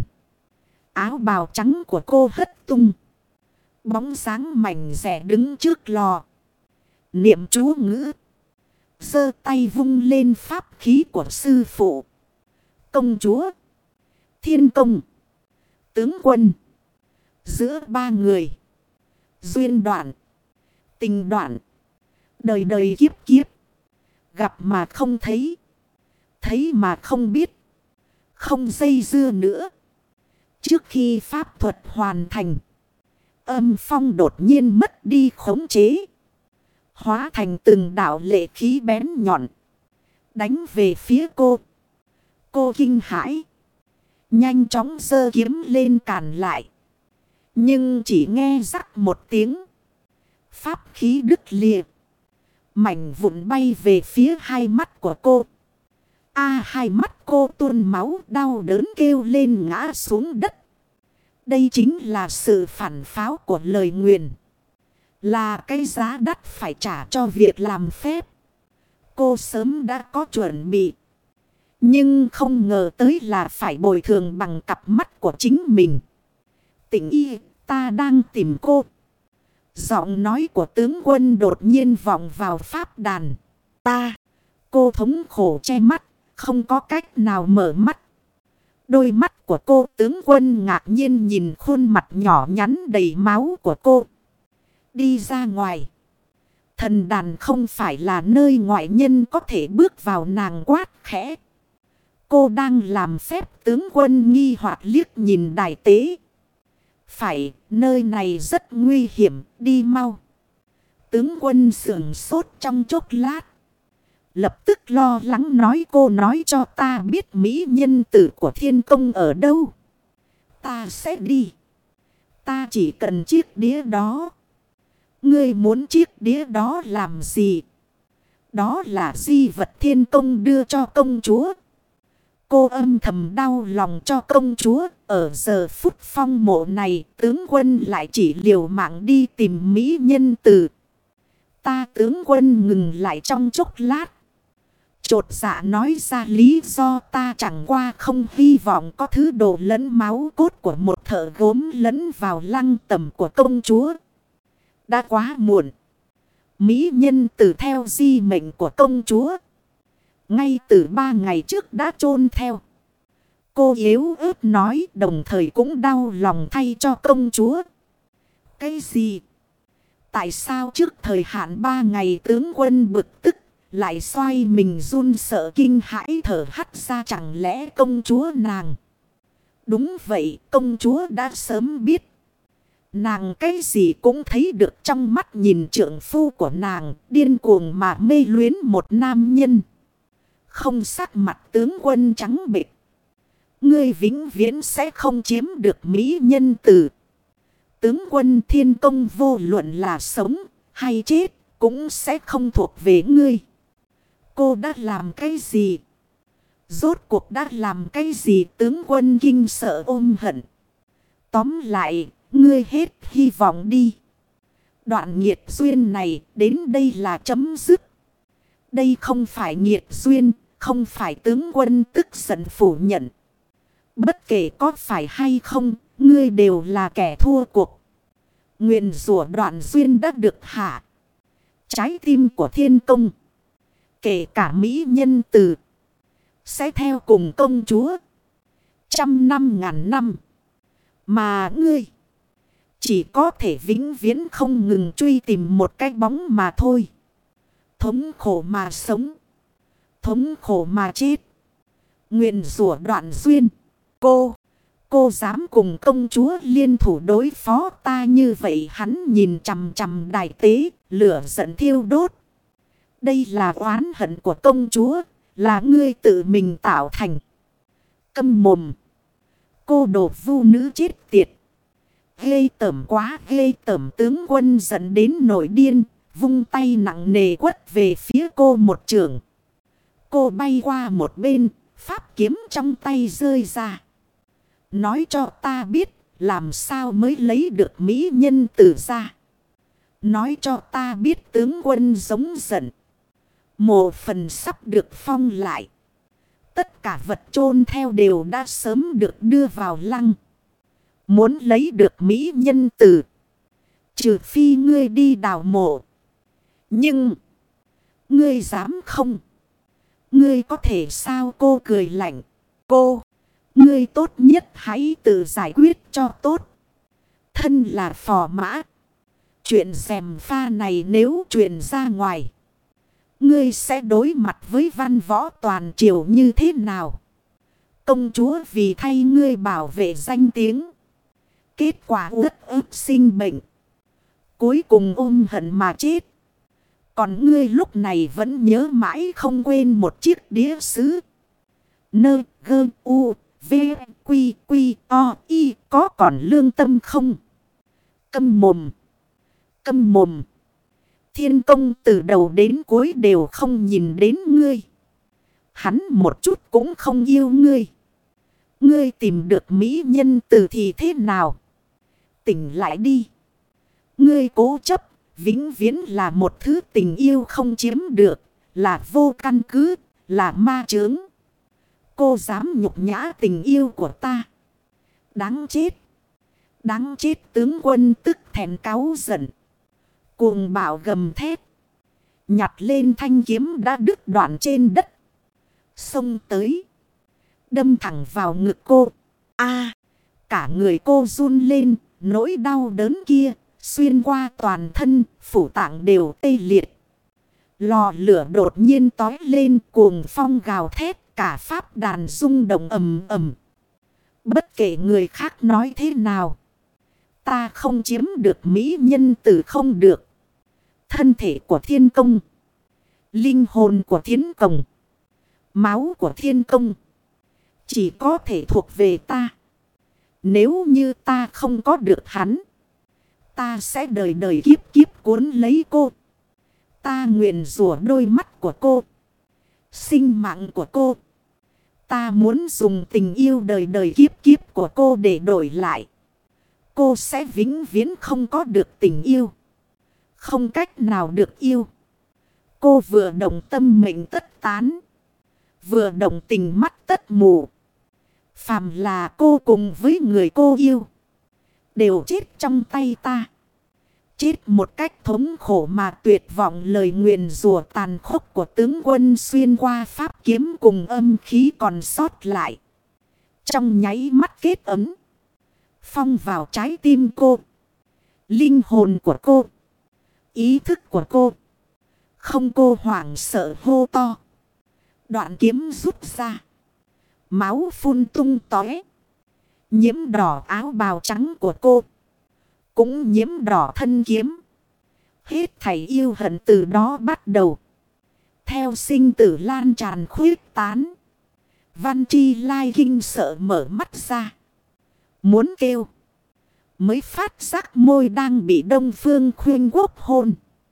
Áo bào trắng của cô hất tung, bóng sáng mảnh rẻ đứng trước lò, niệm chú ngữ, giơ tay vung lên pháp khí của sư phụ. Công chúa, thiên công, tướng quân. Giữa ba người, duyên đoạn, tình đoạn, đời đời kiếp kiếp. Gặp mà không thấy, thấy mà không biết, không dây dưa nữa. Trước khi pháp thuật hoàn thành, âm phong đột nhiên mất đi khống chế, hóa thành từng đạo lệ khí bén nhọn, đánh về phía cô. Cô kinh hãi, nhanh chóng giơ kiếm lên cản lại. Nhưng chỉ nghe rắc một tiếng, pháp khí đứt lìa, mảnh vụn bay về phía hai mắt của cô. A hai mắt cô tuôn máu, đau đớn kêu lên ngã xuống đất. Đây chính là sự phản pháo của lời nguyền, là cái giá đắt phải trả cho việc làm phép. Cô sớm đã có chuẩn bị, nhưng không ngờ tới là phải bồi thường bằng cặp mắt của chính mình. Tình y, ta đang tìm cô. Giọng nói của tướng quân đột nhiên vọng vào pháp đàn. Ta, cô thống khổ che mắt, không có cách nào mở mắt. Đôi mắt của cô, tướng quân ngạc nhiên nhìn khuôn mặt nhỏ nhắn đầy máu của cô. Đi ra ngoài, thần đàn không phải là nơi ngoại nhân có thể bước vào, nàng quát khẽ. Cô đang làm phép, tướng quân nghi hoặc liếc nhìn đại tế. Phải, nơi này rất nguy hiểm, đi mau. Tướng quân sửng sốt trong chốc lát, lập tức lo lắng nói, cô nói cho ta biết mỹ nhân tử của thiên công ở đâu. Ta sẽ đi. Ta chỉ cần chiếc đĩa đó. Ngươi muốn chiếc đĩa đó làm gì? Đó là di vật thiên công đưa cho công chúa. Cô âm thầm đau lòng cho công chúa. Ở giờ phút phong mộ này, tướng quân lại chỉ liều mạng đi tìm mỹ nhân tử. Ta tướng quân ngừng lại trong chốc lát, chột dạ nói ra lý do. Ta chẳng qua không hy vọng có thứ đồ lẫn máu cốt của một thợ gốm lẫn vào lăng tẩm của công chúa. Đã quá muộn. Mỹ nhân tử theo di mệnh của công chúa, ngay từ ba ngày trước đã chôn theo. Cô yếu ớt nói, đồng thời cũng đau lòng thay cho công chúa. Cái gì? Tại sao trước thời hạn ba ngày tướng quân bực tức, lại xoay mình run sợ kinh hãi thở hắt ra, chẳng lẽ công chúa nàng? Đúng vậy, công chúa đã sớm biết. Nàng cái gì cũng thấy được trong mắt nhìn trượng phu của nàng, điên cuồng mà mê luyến một nam nhân. Không, sắc mặt tướng quân trắng bệch. Ngươi vĩnh viễn sẽ không chiếm được mỹ nhân tử. Tướng quân thiên công vô luận là sống hay chết cũng sẽ không thuộc về ngươi. Cô đã làm cái gì? Rốt cuộc đã làm cái gì? Tướng quân kinh sợ ôm hận. Tóm lại, ngươi hết hy vọng đi. Đoạn nghiệt duyên này đến đây là chấm dứt. Đây không phải nghiệt duyên, không phải, tướng quân tức giận phủ nhận. Bất kể có phải hay không, ngươi đều là kẻ thua cuộc. Nguyện rủa đoạn duyên đã được hạ. Trái tim của thiên công, kể cả mỹ nhân tử, sẽ theo cùng công chúa trăm năm ngàn năm. Mà ngươi chỉ có thể vĩnh viễn không ngừng truy tìm một cái bóng mà thôi. Thống khổ mà sống. Thống khổ mà chết. Nguyền rủa đoạn duyên. Cô. Cô dám cùng công chúa liên thủ đối phó ta như vậy. Hắn nhìn chằm chằm đại tế. Lửa giận thiêu đốt. Đây là oán hận của công chúa. Là ngươi tự mình tạo thành. Câm mồm. Cô đồ vu nữ chết tiệt. Ghê tởm quá, ghê tởm. Tướng quân giận đến nổi điên. Vung tay nặng nề quất về phía cô một trường. Cô bay qua một bên. Pháp kiếm trong tay rơi ra. Nói cho ta biết. Làm sao mới lấy được mỹ nhân tử ra. Nói cho ta biết tướng quân giống giận. Mộ phần sắp được phong lại. Tất cả vật chôn theo đều đã sớm được đưa vào lăng. Muốn lấy được mỹ nhân tử. Trừ phi ngươi đi đào mộ. Nhưng. Ngươi dám không? Ngươi có thể sao? Cô cười lạnh. Cô. Ngươi tốt nhất hãy tự giải quyết cho tốt. Thân là phò mã. Chuyện gièm pha này nếu truyền ra ngoài. Ngươi sẽ đối mặt với văn võ toàn triều như thế nào? Công chúa vì thay ngươi bảo vệ danh tiếng. Kết quả uất ức sinh bệnh. Cuối cùng ôm hận mà chết. Còn ngươi lúc này vẫn nhớ mãi không quên một chiếc đĩa sứ. Nơ gơ u v quy quy o y có còn lương tâm không? Câm mồm. Câm mồm. Thiên công từ đầu đến cuối đều không nhìn đến ngươi. Hắn một chút cũng không yêu ngươi. Ngươi tìm được mỹ nhân từ thì thế nào? Tỉnh lại đi. Ngươi cố chấp, vĩnh viễn là một thứ tình yêu không chiếm được, là vô căn cứ, là ma chướng. Cô dám nhục nhã tình yêu của ta. Đáng chết. Đáng chết. Tướng quân tức thẹn cáu giận. Cuồng bạo gầm thét. Nhặt lên thanh kiếm đã đứt đoạn trên đất. Xông tới. Đâm thẳng vào ngực cô. A, cả người cô run lên. Nỗi đau đớn kia. Xuyên qua toàn thân. Phủ tạng đều tê liệt. Lò lửa đột nhiên tói lên. Cuồng phong gào thét. Cả pháp đàn rung động ầm ầm. Bất kể người khác nói thế nào. Ta không chiếm được mỹ nhân tử không được. Thân thể của thiên công. Linh hồn của thiên công. Máu của thiên công. Chỉ có thể thuộc về ta. Nếu như ta không có được hắn. Ta sẽ đời đời kiếp kiếp cuốn lấy cô. Ta nguyện rủa đôi mắt của cô. Sinh mạng của cô. Ta muốn dùng tình yêu đời đời kiếp kiếp của cô để đổi lại. Cô sẽ vĩnh viễn không có được tình yêu. Không cách nào được yêu. Cô vừa động tâm mệnh tất tán. Vừa động tình mắt tất mù. Phàm là cô cùng với người cô yêu. Đều chết trong tay ta. Chết một cách thống khổ mà tuyệt vọng. Lời nguyền rủa tàn khốc của tướng quân xuyên qua pháp kiếm cùng âm khí còn sót lại. Trong nháy mắt kết ấm. Phong vào trái tim cô. Linh hồn của cô. Ý thức của cô. Không, cô hoảng sợ hô to. Đoạn kiếm rút ra. Máu phun tung tóe. Nhiễm đỏ áo bào trắng của cô. Cũng nhiễm đỏ thân kiếm. Hết thảy yêu hận từ đó bắt đầu. Theo sinh tử lan tràn khuyết tán. Văn Chi Lai kinh sợ mở mắt ra. Muốn kêu. Mới phát giác môi đang bị Đông Phương Khuyên Quốc hôn.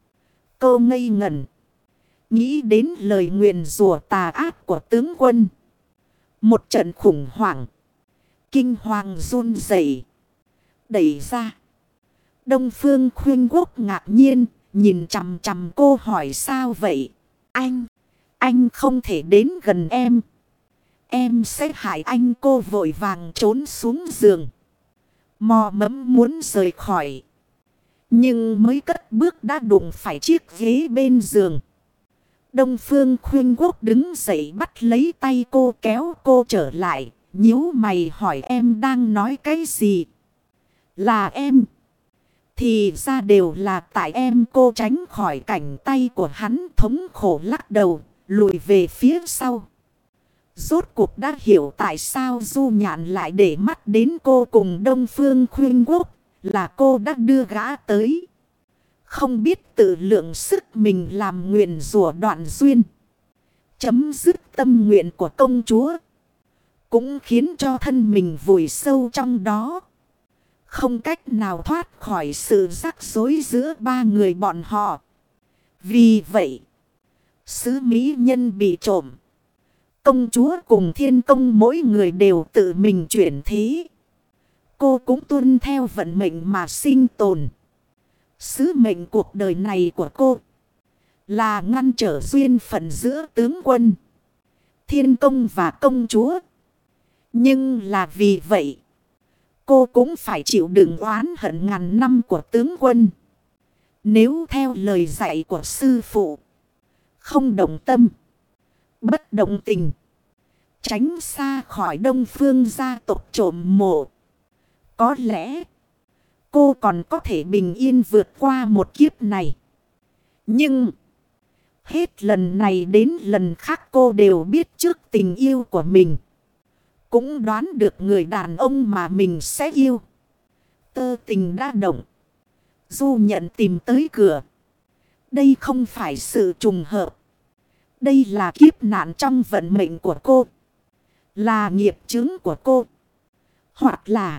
Cô ngây ngẩn. Nghĩ đến lời nguyền rủa tà ác của tướng quân. Một trận khủng hoảng. Kinh hoàng run rẩy. Đẩy ra. Đông Phương Khuyên Quốc ngạc nhiên. Nhìn chằm chằm cô hỏi sao vậy? Anh. Anh không thể đến gần em. Em sẽ hại anh. Cô vội vàng trốn xuống giường. Mò mẫm muốn rời khỏi. Nhưng mới cất bước đã đụng phải chiếc ghế bên giường. Đông Phương Khuyên Quốc đứng dậy bắt lấy tay cô kéo cô trở lại. Nhíu mày hỏi em đang nói cái gì? Là em. Thì ra đều là tại em cô tránh khỏi cảnh tay của hắn, thống khổ lắc đầu, lùi về phía sau. Rốt cuộc đã hiểu tại sao Du Nhạn lại để mắt đến cô cùng Đông Phương Khuyên Quốc, là cô đã đưa gã tới. Không biết tự lượng sức mình làm nguyện rủa đoạn duyên, chấm dứt tâm nguyện của công chúa. Cũng khiến cho thân mình vùi sâu trong đó, không cách nào thoát khỏi sự rắc rối giữa ba người bọn họ. Vì vậy, sứ mỹ nhân bị trộm, công chúa cùng thiên công mỗi người đều tự mình chuyển thế. Cô cũng tuân theo vận mệnh mà sinh tồn. Sứ mệnh cuộc đời này của cô là ngăn trở duyên phận giữa tướng quân, thiên công và công chúa. Nhưng là vì vậy, cô cũng phải chịu đựng oán hận ngàn năm của tướng quân. Nếu theo lời dạy của sư phụ, không động tâm, bất động tình, tránh xa khỏi Đông Phương gia tộc trộm mộ, có lẽ cô còn có thể bình yên vượt qua một kiếp này. Nhưng hết lần này đến lần khác cô đều biết trước tình yêu của mình, cũng đoán được người đàn ông mà mình sẽ yêu. Tơ tình đã động, Du Nhận tìm tới cửa. Đây không phải sự trùng hợp. Đây là kiếp nạn trong vận mệnh của cô, là nghiệp chướng của cô, hoặc là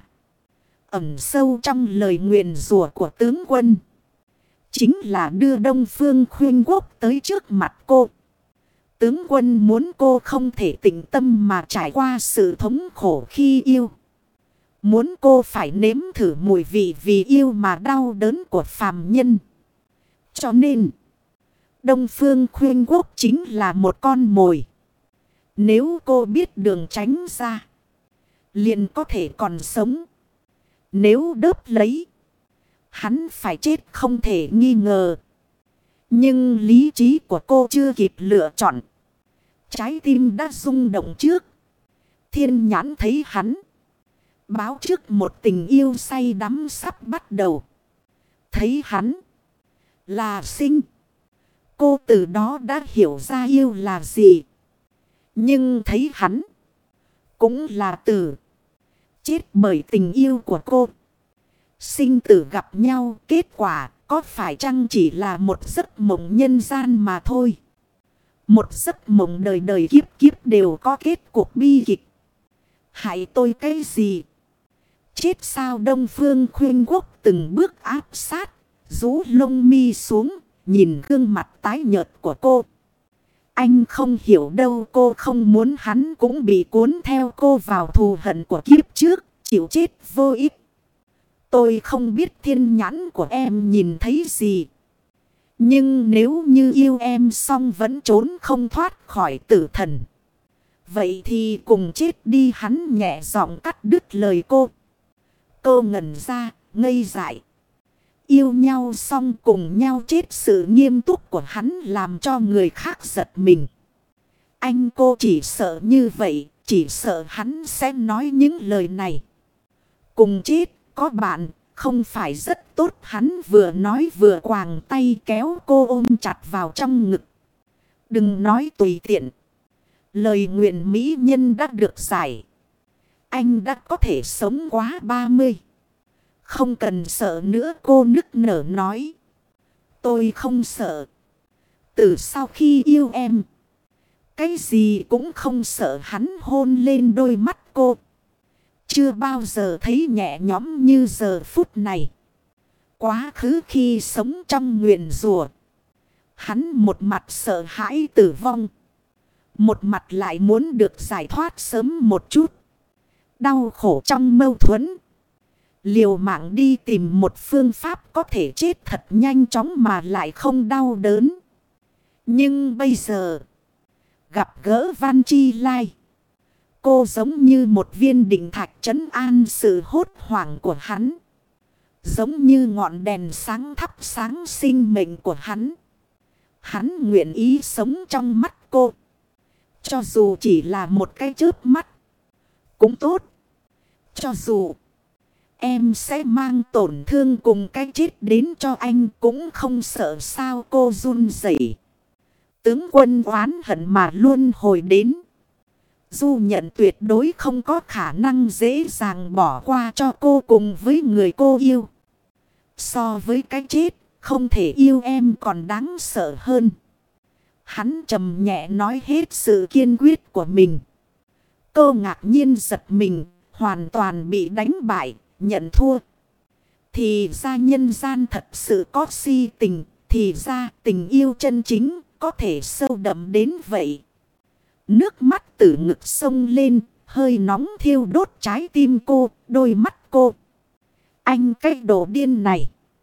ẩn sâu trong lời nguyền rủa của tướng quân, chính là đưa Đông Phương Khuyên Quốc tới trước mặt cô. Tướng quân muốn cô không thể tĩnh tâm mà trải qua sự thống khổ khi yêu. Muốn cô phải nếm thử mùi vị vì yêu mà đau đớn của phàm nhân. Cho nên, Đông Phương Khuyên Quốc chính là một con mồi. Nếu cô biết đường tránh ra, liền có thể còn sống. Nếu đớp lấy, hắn phải chết không thể nghi ngờ. Nhưng lý trí của cô chưa kịp lựa chọn, trái tim đã rung động trước. Thiên Nhãn thấy hắn, báo trước một tình yêu say đắm sắp bắt đầu. Thấy hắn là sinh, cô từ đó đã hiểu ra yêu là gì. Nhưng thấy hắn cũng là tử, chết bởi tình yêu của cô. Sinh tử gặp nhau, kết quả có phải chăng chỉ là một giấc mộng nhân gian mà thôi. Một giấc mộng đời đời kiếp kiếp đều có kết cục bi kịch. Hại tôi cái gì? Chết sao? Đông Phương Khuyên Quốc từng bước áp sát, rũ lông mi xuống, nhìn gương mặt tái nhợt của cô. Anh không hiểu đâu, cô không muốn hắn cũng bị cuốn theo cô vào thù hận của kiếp trước, chịu chết vô ích. Tôi không biết thiên nhãn của em nhìn thấy gì. Nhưng nếu như yêu em xong vẫn trốn không thoát khỏi tử thần, vậy thì cùng chết đi. Hắn nhẹ giọng cắt đứt lời cô. Cô ngẩn ra, ngây dại. Yêu nhau xong cùng nhau chết, sự nghiêm túc của hắn làm cho người khác giật mình. Anh cô chỉ sợ như vậy, chỉ sợ hắn sẽ nói những lời này. Cùng chết, có bạn, không phải rất tốt. Hắn vừa nói vừa quàng tay kéo cô ôm chặt vào trong ngực. Đừng nói tùy tiện. Lời nguyện mỹ nhân đã được giải. Anh đã có thể sống quá ba mươi. Không cần sợ nữa, cô nức nở nói. Tôi không sợ. Từ sau khi yêu em, cái gì cũng không sợ. Hắn hôn lên đôi mắt cô. Chưa bao giờ thấy nhẹ nhõm như giờ phút này. Quá khứ khi sống trong nguyền rủa, hắn một mặt sợ hãi tử vong, một mặt lại muốn được giải thoát sớm một chút. Đau khổ trong mâu thuẫn, liều mạng đi tìm một phương pháp có thể chết thật nhanh chóng mà lại không đau đớn. Nhưng bây giờ, gặp gỡ Văn Chi Lai, cô giống như một viên định thạch trấn an sự hốt hoảng của hắn. Giống như ngọn đèn sáng thắp sáng sinh mệnh của hắn. Hắn nguyện ý sống trong mắt cô. Cho dù chỉ là một cái chớp mắt cũng tốt. Cho dù Em sẽ mang tổn thương cùng cái chết đến cho anh cũng không sợ sao, cô run rẩy. Tướng quân oán hận mà luôn hồi đến. Du Nhận tuyệt đối không có khả năng dễ dàng bỏ qua cho cô cùng với người cô yêu. So với cái chết, không thể yêu em còn đáng sợ hơn. Hắn trầm nhẹ nói hết sự kiên quyết của mình. Cô ngạc nhiên giật mình, hoàn toàn bị đánh bại, nhận thua. Thì ra nhân gian thật sự có si tình, thì ra tình yêu chân chính có thể sâu đậm đến vậy. Nước mắt từ ngực sông lên, hơi nóng thiêu đốt trái tim cô, đôi mắt cô. Anh cái đồ điên này.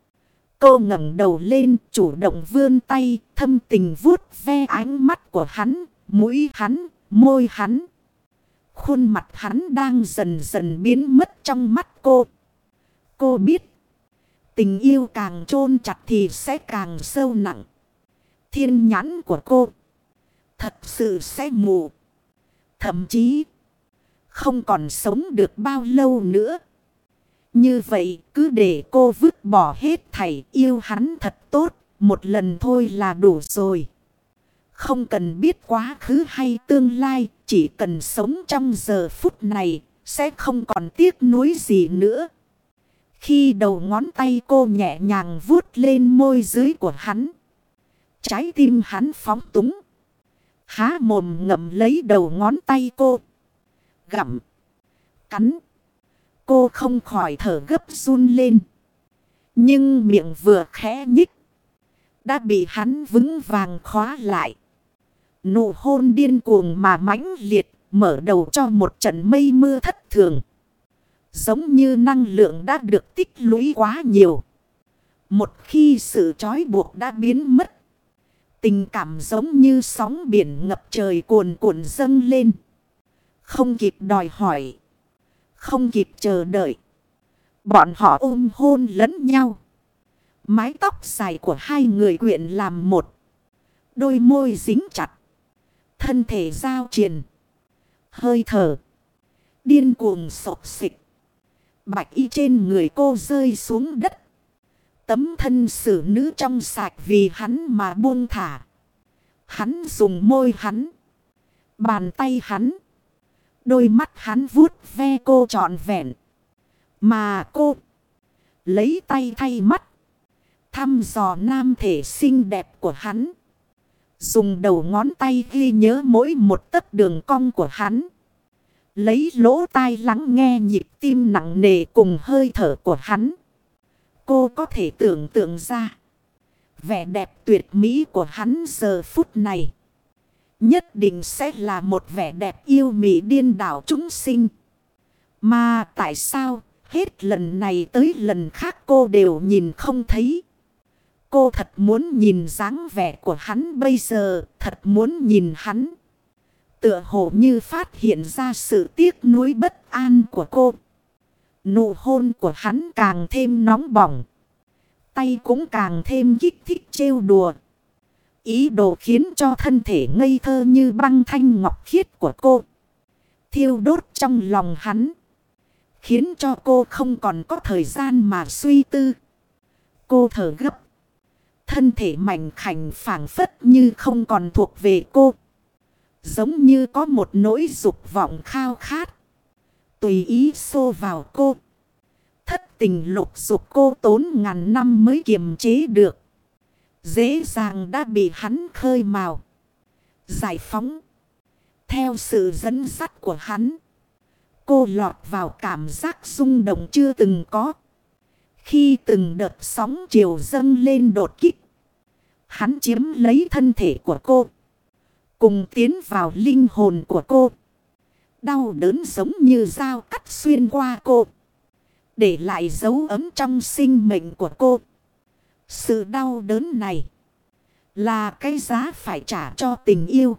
Cô ngẩng đầu lên, chủ động vươn tay, thâm tình vuốt ve ánh mắt của hắn, mũi hắn, môi hắn. Khuôn mặt hắn đang dần dần biến mất trong mắt cô. Cô biết, tình yêu càng chôn chặt thì sẽ càng sâu nặng. Thiên nhãn của cô thật sự sẽ mù. Thậm chí không còn sống được bao lâu nữa. Như vậy cứ để cô vứt bỏ hết thảy, yêu hắn thật tốt. Một lần thôi là đủ rồi. Không cần biết quá khứ hay tương lai. Chỉ cần sống trong giờ phút này sẽ không còn tiếc nuối gì nữa. Khi đầu ngón tay cô nhẹ nhàng vuốt lên môi dưới của hắn, trái tim hắn phóng túng. Há mồm ngậm lấy đầu ngón tay cô, gặm, cắn. Cô không khỏi thở gấp run lên. Nhưng miệng vừa khẽ nhích, đã bị hắn vững vàng khóa lại. Nụ hôn điên cuồng mà mãnh liệt, mở đầu cho một trận mây mưa thất thường. Giống như năng lượng đã được tích lũy quá nhiều. Một khi sự trói buộc đã biến mất, tình cảm giống như sóng biển ngập trời cuồn cuộn dâng lên. Không kịp đòi hỏi, không kịp chờ đợi, bọn họ ôm hôn lẫn nhau. Mái tóc dài của hai người quyện làm một. Đôi môi dính chặt, thân thể giao triền. Hơi thở điên cuồng sộc xịch. Bạch y trên người cô rơi xuống đất. Tấm thân xử nữ trong sạch vì hắn mà buông thả. Hắn dùng môi hắn, bàn tay hắn, đôi mắt hắn vuốt ve cô trọn vẹn. Mà cô lấy tay thay mắt, thăm dò nam thể xinh đẹp của hắn. Dùng đầu ngón tay ghi nhớ mỗi một tấc đường cong của hắn. Lấy lỗ tai lắng nghe nhịp tim nặng nề cùng hơi thở của hắn. Cô có thể tưởng tượng ra vẻ đẹp tuyệt mỹ của hắn giờ phút này nhất định sẽ là một vẻ đẹp yêu mị điên đảo chúng sinh. Mà tại sao hết lần này tới lần khác cô đều nhìn không thấy? Cô thật muốn nhìn dáng vẻ của hắn bây giờ, thật muốn nhìn hắn. Tựa hồ như phát hiện ra sự tiếc nuối bất an của cô. Nụ hôn của hắn càng thêm nóng bỏng. Tay cũng càng thêm kích thích trêu đùa. Ý đồ khiến cho thân thể ngây thơ như băng thanh ngọc khiết của cô thiêu đốt trong lòng hắn. Khiến cho cô không còn có thời gian mà suy tư. Cô thở gấp. Thân thể mảnh khảnh phảng phất như không còn thuộc về cô. Giống như có một nỗi dục vọng khao khát tùy ý xô vào cô. Thất tình lục dục cô tốn ngàn năm mới kiềm chế được. Dễ dàng đã bị hắn khơi mào, giải phóng. Theo sự dẫn dắt của hắn, cô lọt vào cảm giác rung động chưa từng có. Khi từng đợt sóng chiều dâng lên đột kích, hắn chiếm lấy thân thể của cô, cùng tiến vào linh hồn của cô. Đau đớn giống như dao cắt xuyên qua cô, để lại dấu ấm trong sinh mệnh của cô. Sự đau đớn này là cái giá phải trả cho tình yêu.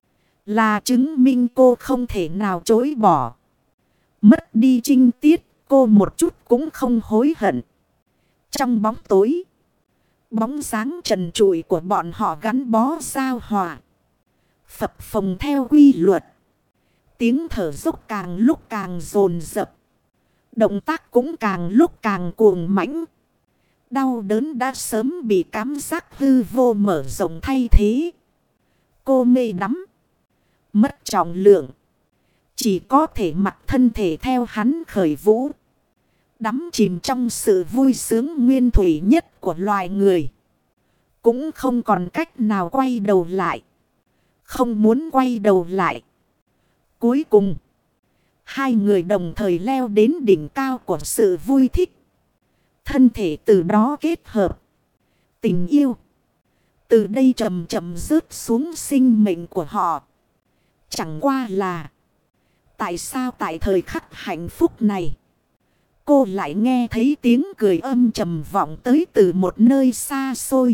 Là chứng minh cô không thể nào chối bỏ. Mất đi trinh tiết, cô một chút cũng không hối hận. Trong bóng tối, bóng dáng trần trụi của bọn họ gắn bó giao hòa, phập phồng theo quy luật. Tiếng thở dốc càng lúc càng dồn dập. Động tác cũng càng lúc càng cuồng mãnh. Đau đớn đã sớm bị cảm giác hư vô mở rộng thay thế. Cô mê đắm. Mất trọng lượng. Chỉ có thể mặc thân thể theo hắn khởi vũ. Đắm chìm trong sự vui sướng nguyên thủy nhất của loài người. Cũng không còn cách nào quay đầu lại. Không muốn quay đầu lại. Cuối cùng, hai người đồng thời leo đến đỉnh cao của sự vui thích. Thân thể từ đó kết hợp. Tình yêu. Từ đây chậm chậm rớt xuống sinh mệnh của họ. Chẳng qua là, tại sao tại thời khắc hạnh phúc này, cô lại nghe thấy tiếng cười âm trầm vọng tới từ một nơi xa xôi.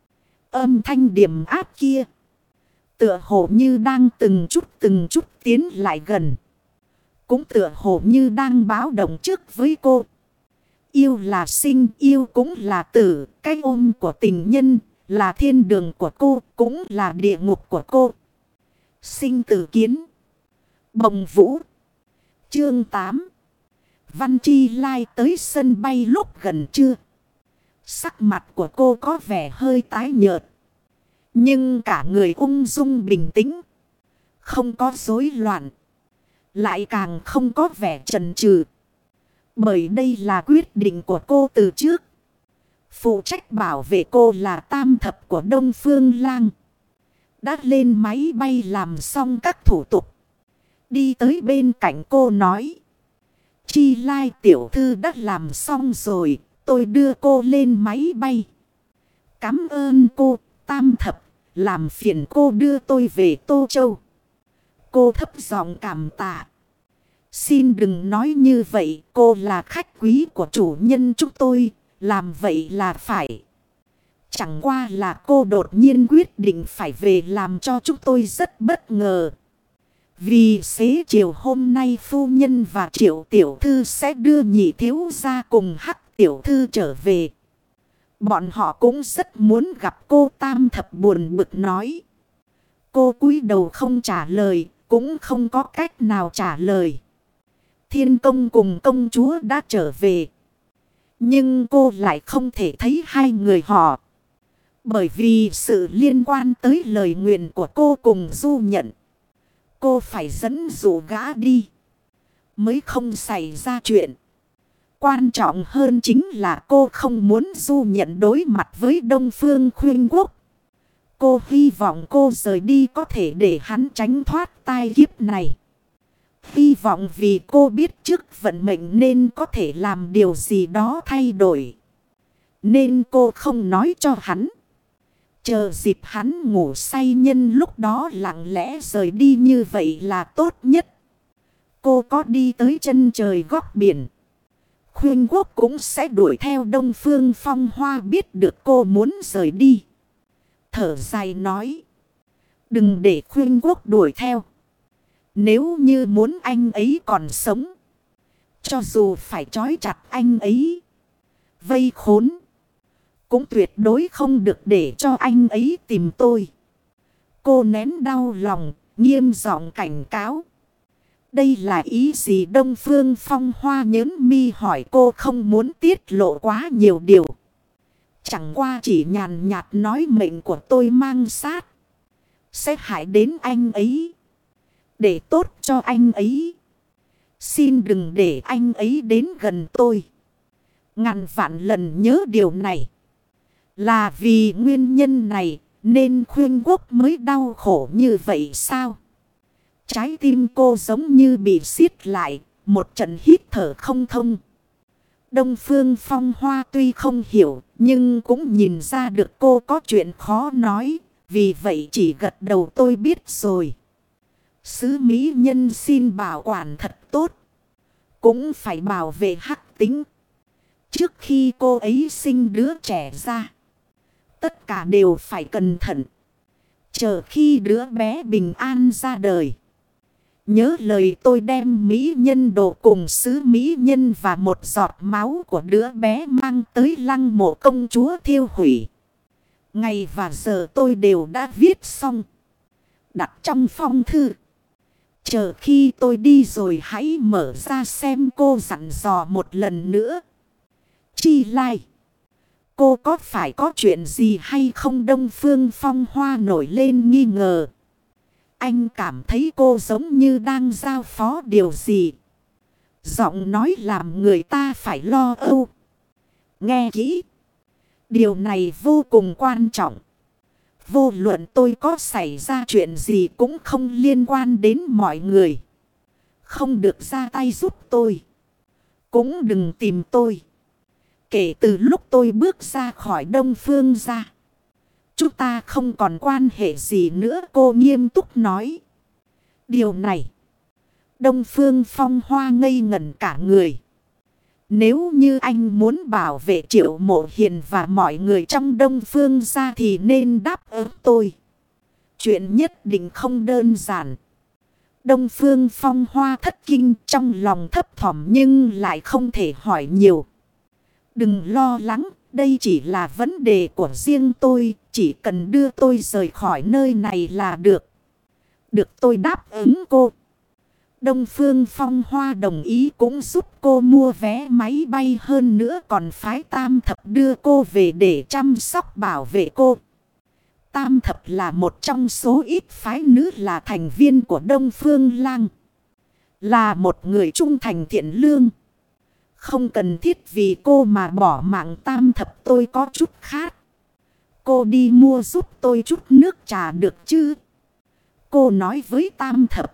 Âm thanh điềm áp kia, tựa hồ như đang từng chút từng chút tiến lại gần. Cũng tựa hồ như đang báo động trước với cô. Yêu là sinh, yêu cũng là tử. Cái ôm của tình nhân là thiên đường của cô, cũng là địa ngục của cô. Sinh tử kiến. Bồng Vũ. Chương tám. Văn Chi Lai tới sân bay lúc gần trưa. Sắc mặt của cô có vẻ hơi tái nhợt. Nhưng cả người ung dung bình tĩnh. Không có rối loạn. Lại càng không có vẻ chần chừ. Bởi đây là quyết định của cô từ trước. Phụ trách bảo vệ cô là tam thập của Đông Phương Lang. Đã lên máy bay làm xong các thủ tục. Đi tới bên cạnh cô nói. Chi Lai tiểu thư đã làm xong rồi. Tôi đưa cô lên máy bay. Cảm ơn cô, tam thập. Làm phiền cô đưa tôi về Tô Châu. Cô thấp giọng cảm tạ. Xin đừng nói như vậy. Cô là khách quý của chủ nhân chúng tôi. Làm vậy là phải. Chẳng qua là cô đột nhiên quyết định phải về làm cho chúng tôi rất bất ngờ. Vì xế chiều hôm nay phu nhân và Triệu tiểu thư sẽ đưa nhị thiếu gia cùng Hắc tiểu thư trở về. Bọn họ cũng rất muốn gặp cô, tam thập buồn bực nói. Cô cúi đầu không trả lời, cũng không có cách nào trả lời. Thiên công cùng công chúa đã trở về. Nhưng cô lại không thể thấy hai người họ. Bởi vì sự liên quan tới lời nguyện của cô cùng Du Nhận. Cô phải dẫn dụ gã đi. Mới không xảy ra chuyện. Quan trọng hơn chính là cô không muốn Du Nhận đối mặt với Đông Phương Khuyên Quốc. Cô hy vọng cô rời đi có thể để hắn tránh thoát tai kiếp này. Hy vọng vì cô biết trước vận mệnh nên có thể làm điều gì đó thay đổi. Nên cô không nói cho hắn. Chờ dịp hắn ngủ say nhân lúc đó lặng lẽ rời đi như vậy là tốt nhất. Cô có đi tới chân trời góc biển. Khuyên Quốc cũng sẽ đuổi theo Đông Phương Phong Hoa biết được cô muốn rời đi. Thở dài nói. Đừng để Khuyên Quốc đuổi theo. Nếu như muốn anh ấy còn sống. Cho dù phải trói chặt anh ấy. Vây khốn. Cũng tuyệt đối không được để cho anh ấy tìm tôi. Cô nén đau lòng. Nghiêm giọng cảnh cáo. Đây là ý gì? Đông Phương Phong Hoa nhớn mi hỏi, cô không muốn tiết lộ quá nhiều điều. Chẳng qua chỉ nhàn nhạt nói mệnh của tôi mang sát. Sẽ hại đến anh ấy. Để tốt cho anh ấy. Xin đừng để anh ấy đến gần tôi. Ngàn vạn lần nhớ điều này. Là vì nguyên nhân này nên Khuyên Quốc mới đau khổ như vậy sao? Trái tim cô giống như bị siết lại. Một trận hít thở không thông. Đông Phương Phong Hoa tuy không hiểu. Nhưng cũng nhìn ra được cô có chuyện khó nói. Vì vậy chỉ gật đầu. Tôi biết rồi. Sứ mỹ nhân xin bảo quản thật tốt. Cũng phải bảo vệ Hắc tính. Trước khi cô ấy sinh đứa trẻ ra. Tất cả đều phải cẩn thận. Chờ khi đứa bé bình an ra đời. Nhớ lời tôi đem mỹ nhân đồ cùng sứ mỹ nhân và một giọt máu của đứa bé mang tới lăng mộ công chúa thiêu hủy. Ngày và giờ tôi đều đã viết xong. Đặt trong phong thư. Chờ khi tôi đi rồi hãy mở ra xem, cô dặn dò một lần nữa. Chi Lai, cô có phải có chuyện gì hay không? Đông Phương Phong Hoa nổi lên nghi ngờ. Anh cảm thấy cô giống như đang giao phó điều gì. Giọng nói làm người ta phải lo âu. Nghe kỹ. Điều này vô cùng quan trọng. Vô luận tôi có xảy ra chuyện gì cũng không liên quan đến mọi người. Không được ra tay giúp tôi. Cũng đừng tìm tôi. Kể từ lúc tôi bước ra khỏi Đông Phương gia, chúng ta không còn quan hệ gì nữa, cô nghiêm túc nói. Điều này, Đông Phương Phong Hoa ngây ngẩn cả người. Nếu như anh muốn bảo vệ Triệu Mộ Hiền và mọi người trong Đông Phương gia thì nên đáp ứng tôi. Chuyện nhất định không đơn giản. Đông Phương Phong Hoa thất kinh, trong lòng thấp thỏm nhưng lại không thể hỏi nhiều. Đừng lo lắng, đây chỉ là vấn đề của riêng tôi, chỉ cần đưa tôi rời khỏi nơi này là được. Được, tôi đáp ứng cô. Đông Phương Phong Hoa đồng ý, cũng giúp cô mua vé máy bay, hơn nữa còn phái Tam Thập đưa cô về để chăm sóc bảo vệ cô. Tam Thập là một trong số ít phái nữ là thành viên của Đông Phương Lang. Là một người trung thành thiện lương. Không cần thiết vì cô mà bỏ mạng. Tam Thập, tôi có chút khát. Cô đi mua giúp tôi chút nước trà được chứ? Cô nói với Tam Thập.